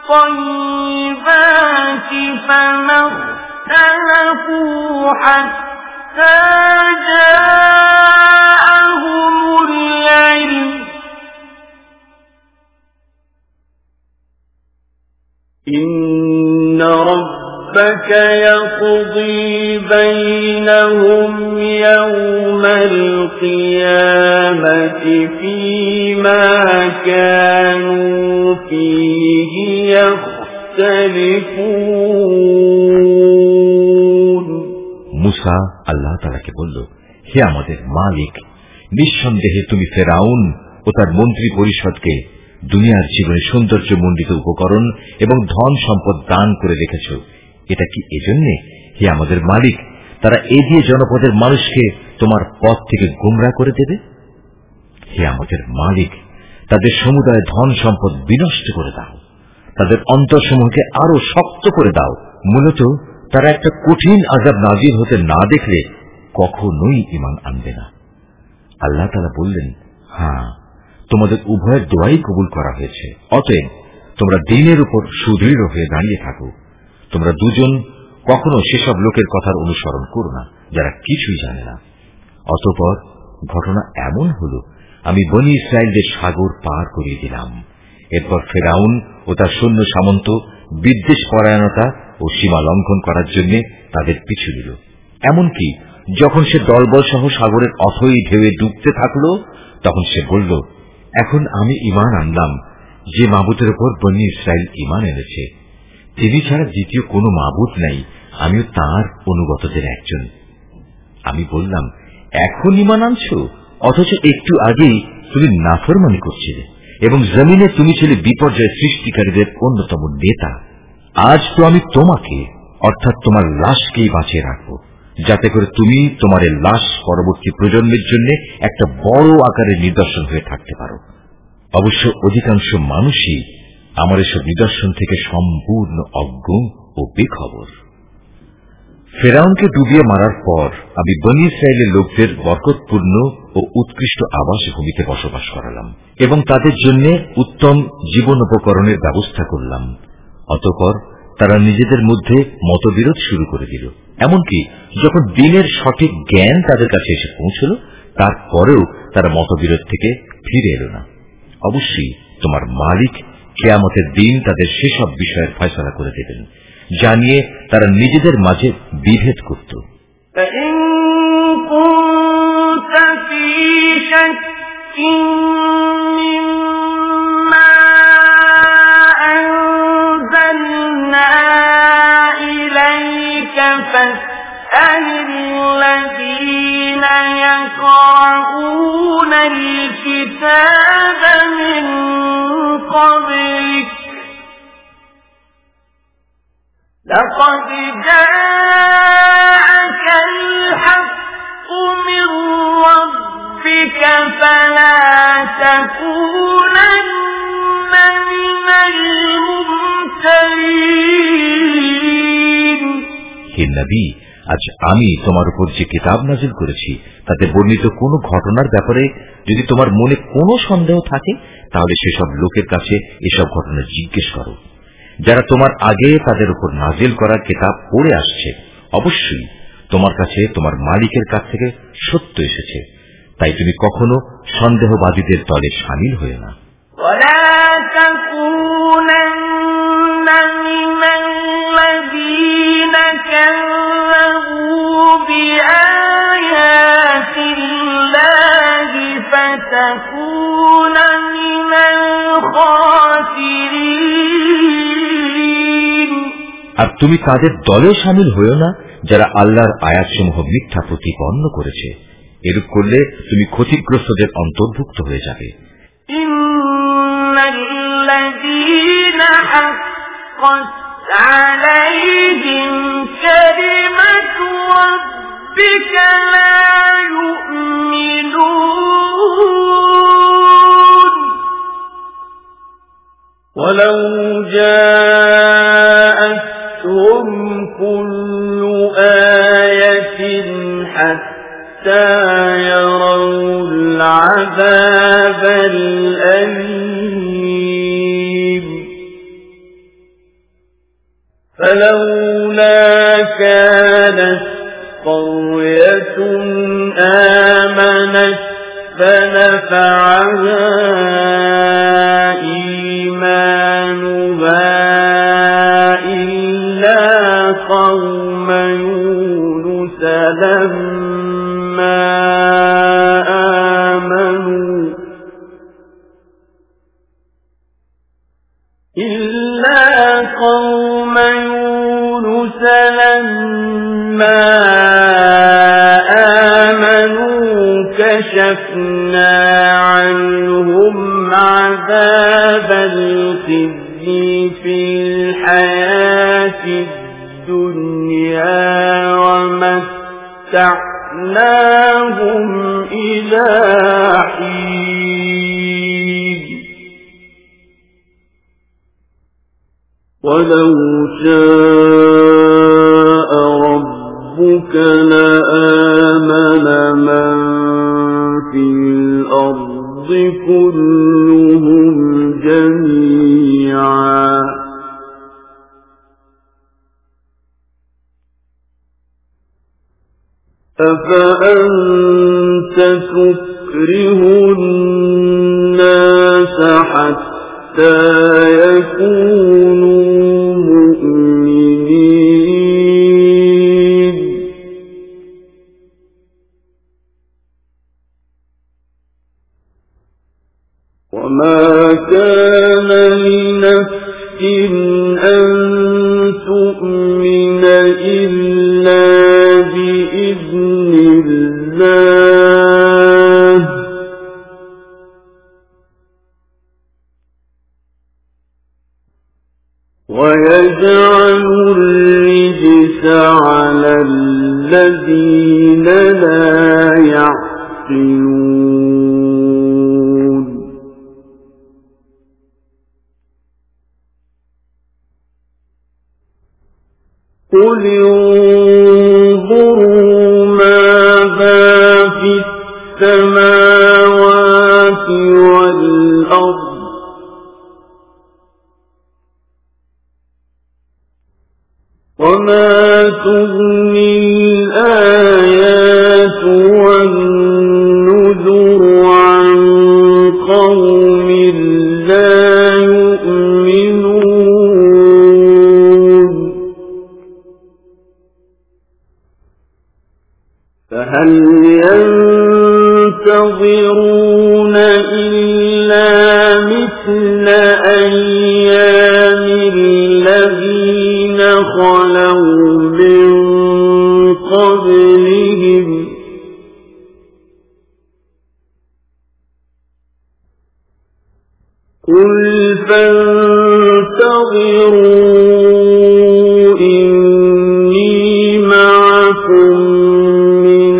الطيبات فما اختلفوا حتى جاءهم العلم إن ربك يقضي بينهم يوم القيامة فيما كانوا فيه يختلفون মুসা আল্লাহ তাআলাকে বলল, হে আমাদের মালিক, নিঃসন্দেহে তুমি ফেরাউন ও তার মন্ত্রী পরিষদকে দুনিয়ার জীবনে সৌন্দর্য মণ্ডিত উপকরণ এবং ধন সম্পদ দান করে রেখেছ। এটা কি এজন্যে, হে আমাদের মালিক, তারা এ দিয়ে জনপদের মানুষকে তোমার পথ থেকে গুমরা করে দেবে? হে আমাদের মালিক, তাদের সমুদায় ধন সম্পদ বিনষ্ট করে দাও, তাদের অন্তরসমূহকে আরো শক্ত করে দাও। মূলত তারা একটা কঠিন আযাব নাযিল হতে না দেখলে কখনোই ঈমান আনবে না। আল্লাহ তাআলা বললেন, হ্যাঁ, তোমাদের উভয়ের দোয়াই কবুল করা হয়েছে। অতএব তোমরা দ্বীনের উপর সুদৃঢ় হয়ে দাঁড়িয়ে থাকো। তোমরা দুজন কখনো সেসব লোকের কথার অনুসরণ করো না যারা কিছুই জানে না। অতঃপর ঘটনা এমন হল, আমি বনী ইসরায়েলদের সাগর পার করিয়ে দিলাম। এরপর ফেরাউন ও তার সৈন্য সামন্ত বিদ্বেষ পরায়ণতা ও সীমা লঙ্ঘন করার জন্য তাদের পিছু নিল। এমনকি যখন সে দলবল সহ সাগরের অথই ঢেউয়ে ডুবতে থাকল, তখন সে বলল, এখন আমি ঈমান আনলাম যে মাবুদের উপর বনী ইসরায়েল ঈমান এনেছে, তিনি ছাড়া দ্বিতীয় কোনো মাবুদ নাই, আমিও তাঁর অনুগতদের একজন। আমি বললাম, এখন ঈমান আনছো, অথচ একটু আগেই তুমি নাফরমানি করছিলে এবং জমিনে তুমি ছিলে বিপর্যয় সৃষ্টিকারীদের অন্যতম নেতা। আজ তো আমি তোমাকে, অর্থাৎ তোমার লাশকেই বাঁচিয়ে রাখবো, যাতে করে তুমি তোমার লাশ পরবর্তী প্রজন্মের জন্য একটা বড় আকারের নিদর্শন হয়ে থাকতে পারো। অবশ্য অধিকাংশ মানুষই আমার এসব নিদর্শন থেকে সম্পূর্ণ অজ্ঞ ও বেখবর। ফেরাউনকে ডুবিয়ে মারার পর আমি বনী ইসরায়েলের লোকদের বরকতপূর্ণ ও উৎকৃষ্ট আবাস ভূমিতে বসবাস করালাম এবং তাদের জন্য উত্তম জীবন উপকরণের ব্যবস্থা করলাম। অতঃপর তারা নিজেদের মধ্যে মতবিরোধ শুরু করে দিল। এমনকি যখন দিনের সঠিক জ্ঞান তাদের কাছে এসে পৌঁছল, তারপরেও তারা মতবিরোধ থেকে ফিরে এল না। অবশ্যই তোমার মালিক কিয়ামতের দিন তাদের সেসব বিষয়ের ফয়সালা করে দেবেন, জানিয়ে তারা নিজেদের মাঝে বিভেদ করত। فاسأل الذين يقرؤون الكتاب من قبلك لقد جاءك الحق من ربك فلا تكونن من الممترين। হে নবী, আজ আমি তোমার উপর যে কিতাব নাযিল করেছি তাতে বর্ণিত কোন ঘটনার ব্যাপারে যদি তোমার মনে কোনো সন্দেহ থাকে, তাহলে সেসব লোকের কাছে এসব ঘটনা জিজ্ঞেস করো যারা তোমার আগে তাদের উপর নাযিল করা কিতাব পড়ে আসছে। অবশ্যই তোমার কাছে তোমার মালিকের কাছ থেকে সত্য এসেছে, তাই তুমি কখনো সন্দেহবাদীদের দলে শামিল হয়ে না। كذبوا بآيات الله فتكون من الخاسرين। আর তুমি তাদের দলে শামিল হয়েও না যারা আল্লাহর আয়াতসমূহ মিথ্যা প্রতিপন্ন করেছে। এরূপ করলে তুমি ক্ষতিগ্রস্তদের অন্তর্ভুক্ত হয়ে যাবে। ইন্নাল্লাযীনা হাক্কাত عليهم كلمة ربك لا يؤمنون ولو جاءتهم كل آية حتى يروا العذاب الأليم فلولا كانت قرية آمنت فنفعها إيمانها إلا قوم يونس لما آمنوا إلا قوم يونس لما آمنوا كشفنا عنهم عذاب الخزي في الحياة الدنيا ومتعناهم إلى حين ولو شاء ربك لآمن من في الأرض كلهم جميعا أفأنت تكره الناس حتى يكونوا مؤمنين وما كان لنفس أن تؤمن إلا بإذن الله ويجعل الرجس على الذين لا يعقلون قل انظروا ماذا في السماوات والأرض وما تغني الآيات والنذر عن قوم لا يؤمنون فهل ينتظرون إلا مثل أيام الذين خلوا من قبلهم قل فانتظروا إني معكم من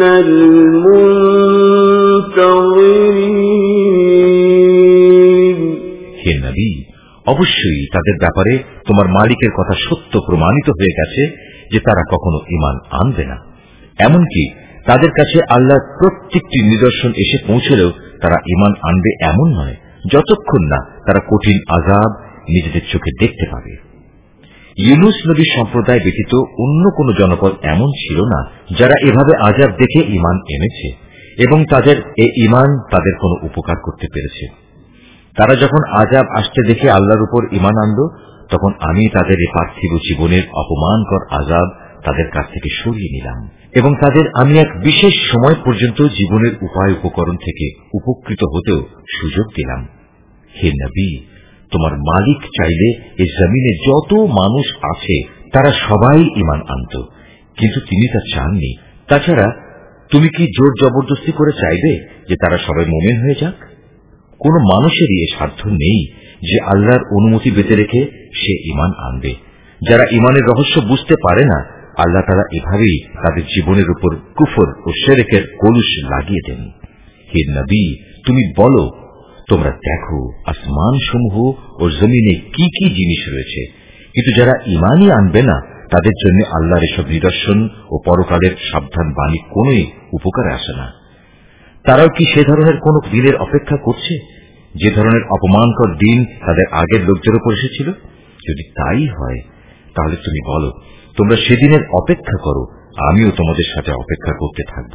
المنتظرين হে নবী, অবশ্যই তাদের ব্যাপারে তোমার মালিকের কথা সত্য প্রমাণিত হয়ে গেছে যে তারা কখনো ঈমান আনবে না। এমনকি তাদের কাছে আল্লাহর প্রত্যেকটি নিদর্শন এসে পৌঁছলেও তারা ঈমান আনবে এমন নয়, যতক্ষণ না তারা কঠিন আযাব নিজেদের চোখে দেখতে পাবে। ইউনূস নবীর সম্প্রদায় ব্যতীত অন্য কোন জনপদ এমন ছিল না যারা এভাবে আযাব দেখে ঈমান এনেছে এবং তাদের এই ঈমান তাদের কোনো উপকার করতে পেরেছে। তারা যখন আযাব আসতে দেখে আল্লাহর উপর ঈমান আনল, তখন আমি তাদের এই পার্থিব জীবনের অপমানকর আযাব তাদের কাছ থেকে সরিয়ে নিলাম এবং তাদের আমি এক বিশেষ সময় পর্যন্ত জীবনের উপায় উপকরণ থেকে উপকৃত হতেও সুযোগ দিলাম। হে নবী, তোমার মালিক চাইলে এই জমিনে যত মানুষ আছে তারা সবাই ঈমান আনত, কিন্তু তিনি তা চাননি। তাছাড়া তুমি কি জোর জবরদস্তি করে চাইবে যে তারা সবাই মুমিন হয়ে যাক? কোন মানুষেরই এ সাধ্য নেই যে আল্লাহর অনুমতি বেঁধে রেখে সে ঈমান আনবে। যারা ঈমানের রহস্য বুঝতে পারে না, আল্লাহ তারা এভাবেই তাদের জীবনের উপর কুফর ও শিরকের কলুষ লাগিয়ে দেন। হে নবী, তুমি বলো, তোমরা দেখো আসমান সমূহ ও জমিনে কি কি জিনিস রয়েছে, কিন্তু যারা ঈমানই আনবে না তাদের জন্য আল্লাহর এসব নিদর্শন ও পরকালের সাবধান বাণী কোনই উপকারে আসে না। তারাও কি সে ধরনের কোন দিনের অপেক্ষা করছে যে ধরনের অপমানকর দিন তাদের আগের লোকদের উপর এসেছিল? যদি তাই হয় তাহলে তুমি বলো, তোমরা সেদিনের অপেক্ষা করো, আমিও তোমাদের সাথে অপেক্ষা করতে থাকব।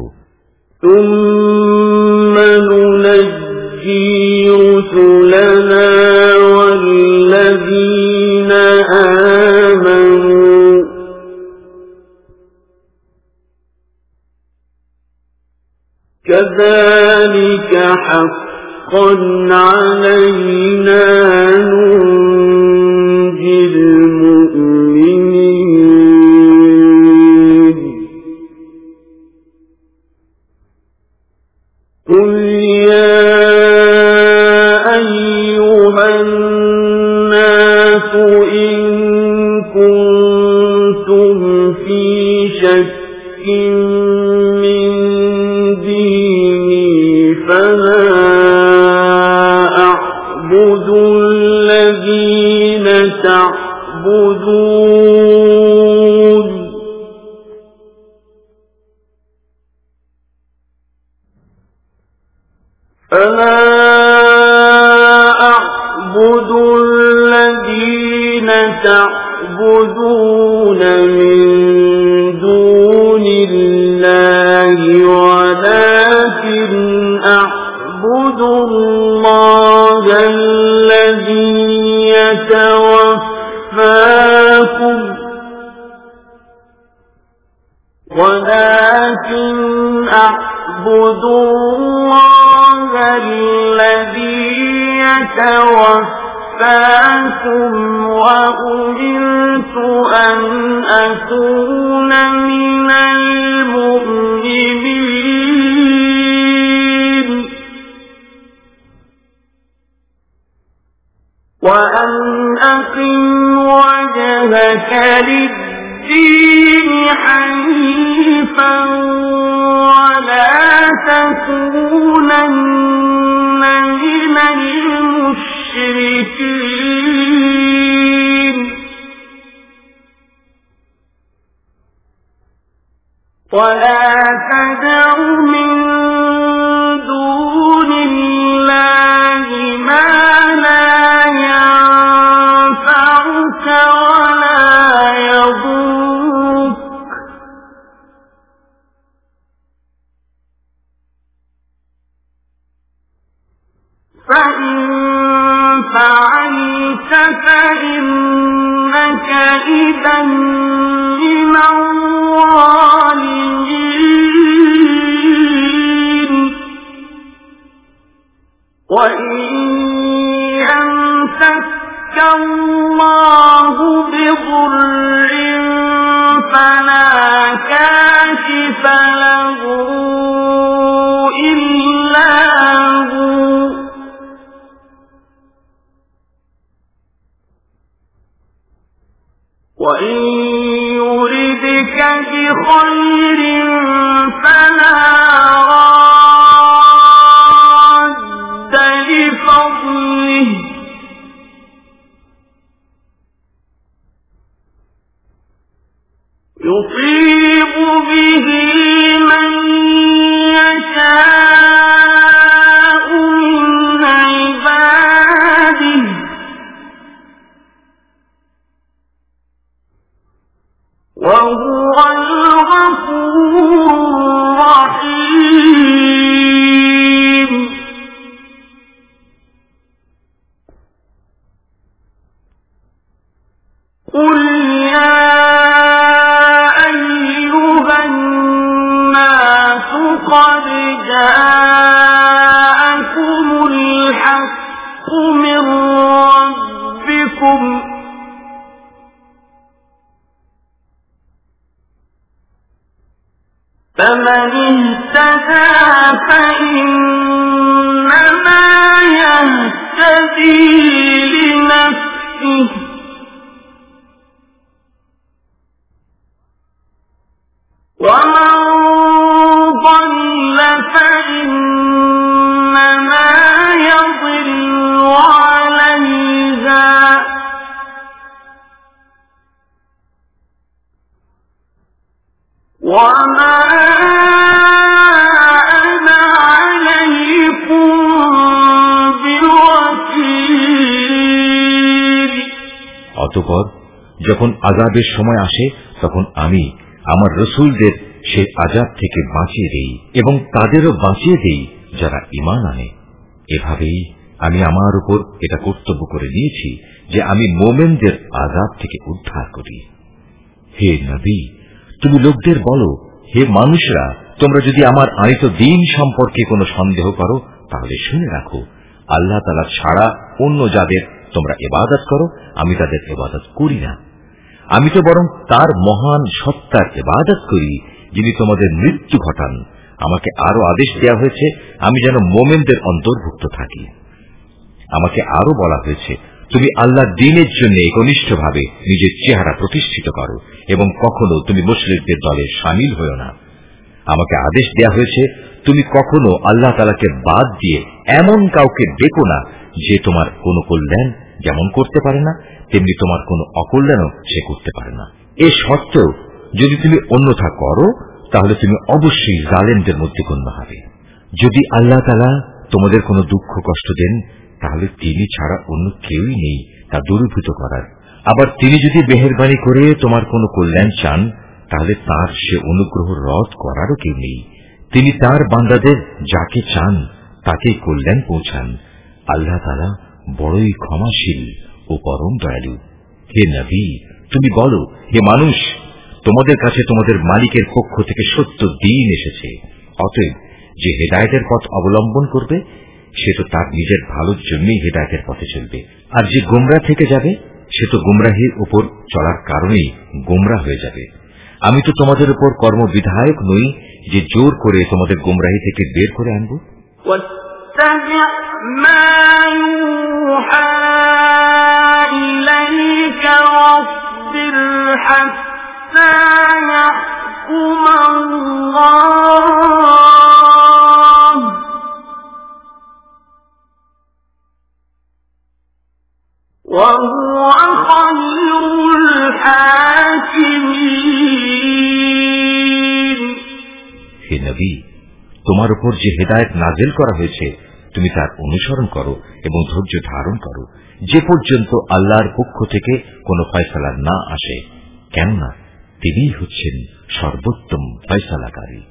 كذلك حقا علينا ننجي المؤمنين قل يا أيها الناس إن كنتم في شك تعبدون فلا أعبد الذين تعبدون من دون الله ولكن أعبد الله الذي يتوفاكم ولكن أعبد الله الذي يتوفاكم وأمرت أن أكون من المؤمنين وأن أقم وجهك للدين حنيفا ولا تكونن من المشركين ولا تدع من دون الله ما لا ينفعك ولا يضرك فإن فعلت فإنك إذا من الظالمين وإن يمسك الله بضر فلا كاشف له إلا هو وإن يردك بخير فلا راد لفضله يصيب به من يشاء من عباده وهو الغفور الرحيم قل يا أيها الناس قد جاءكم الحق من ربكم فمن اهتدى فإنما يهتدي لنفسه ومن ضل فإنما يضل عليها وما أنا عليكم بوكيل অতঃপর যখন আযাবের সময় আসে তখন আমি আমার রাসূলদের সেই আযাব থেকে বাঁচিয়ে দেই এবং তাদেরও বাঁচিয়ে দেই যারা ঈমান আনে। এভাবেই আমি আমার উপর এটা কর্তব্য করে নিয়েছি যে আমি মুমিনদের আযাব থেকে উদ্ধার করি। হে নবী, তুমি লোকদের বলো, হে মানুষরা, তোমরা যদি আমার আনিত দ্বীন সম্পর্কে কোনো সন্দেহ করো তাহলে শুনে রাখো, আল্লাহ তাআলা ছাড়া অন্য যাদের তোমরা ইবাদত করো আমি তাদের ইবাদত করি না। আমি তো বরং তার মহান সত্তার ইবাদত করি যিনি তোমাদের মৃত্যু ঘটান। আমাকে আরো আদেশ দেওয়া হয়েছে আমি যেন মুমিনদের অন্তর্ভুক্ত থাকি। আমাকে আরো বলা হয়েছে তুমি আল্লাহর দ্বীনের জন্য একনিষ্ঠভাবে নিজের চেহারা প্রতিষ্ঠিত করো এবং কখনো তুমি মুশরিকদের দলে শামিল হও না। আমাকে আদেশ দেওয়া হয়েছে তুমি কখনো আল্লাহ তাআলাকে বাদ দিয়ে এমন কাউকে ডেকো না যে তোমার কোনো কল্যাণ যেমন করতে পারে না তেমনি তোমার কোনো অকল্যাণও সে করতে পারে না। এ সত্ত্বেও যদি তুমি অন্যথা করো তাহলে তুমি অবশ্যই জালেমদের মধ্যে গণ্য হবে। যদি আল্লাহ তাআলা তোমাদের কোনো দুঃখ কষ্ট দেন তাহলে তিনি ছাড়া অন্য কেউই নেই তা দূরীভূত করার। আবার তিনি যদি মেহেরবানি করে তোমার কোনো কল্যাণ চান তাহলে তার সে অনুগ্রহ রদ করারও কেউ নেই। তিনি তার বান্দাদের যাকে চান তাকেই কল্যাণ পৌঁছান। আল্লাহ তাআলা বড়ই ক্ষমাশীল ও পরম দয়ালু। হে নবী, তুমি বলো, হে মানুষ, তোমাদের কাছে তোমাদের মালিকের পক্ষ থেকে সত্য দ্বীন এসেছে। অতএব যে হেদায়েতের পথ অবলম্বন করবে সে তো তার নিজের ভালোর জন্যই হেদায়েতের পথে চলবে, আর যে গোমরাহ থেকে যাবে সে তো গোমরাহির উপর চলার কারণেই গোমরাহ হয়ে যাবে। আমি তো তোমাদের উপর কর্মবিধায়ক নই যে জোর করে তোমাদের গোমরাহি থেকে বের করে আনবো। واتبع ما يوحى إليك واصبر حتى يحكم الله وهو خير الحاكمين। হে নবী, তোমার উপর যে হেদায়েত নাযিল করা হয়েছে তুমি তার অনুসরণ করো এবং ধৈর্য ধারণ করো যে পর্যন্ত আল্লাহর পক্ষ থেকে কোনো ফয়সালা না আসে, কেননা তিনিই হচ্ছেন সর্বোত্তম ফয়সালাকারী।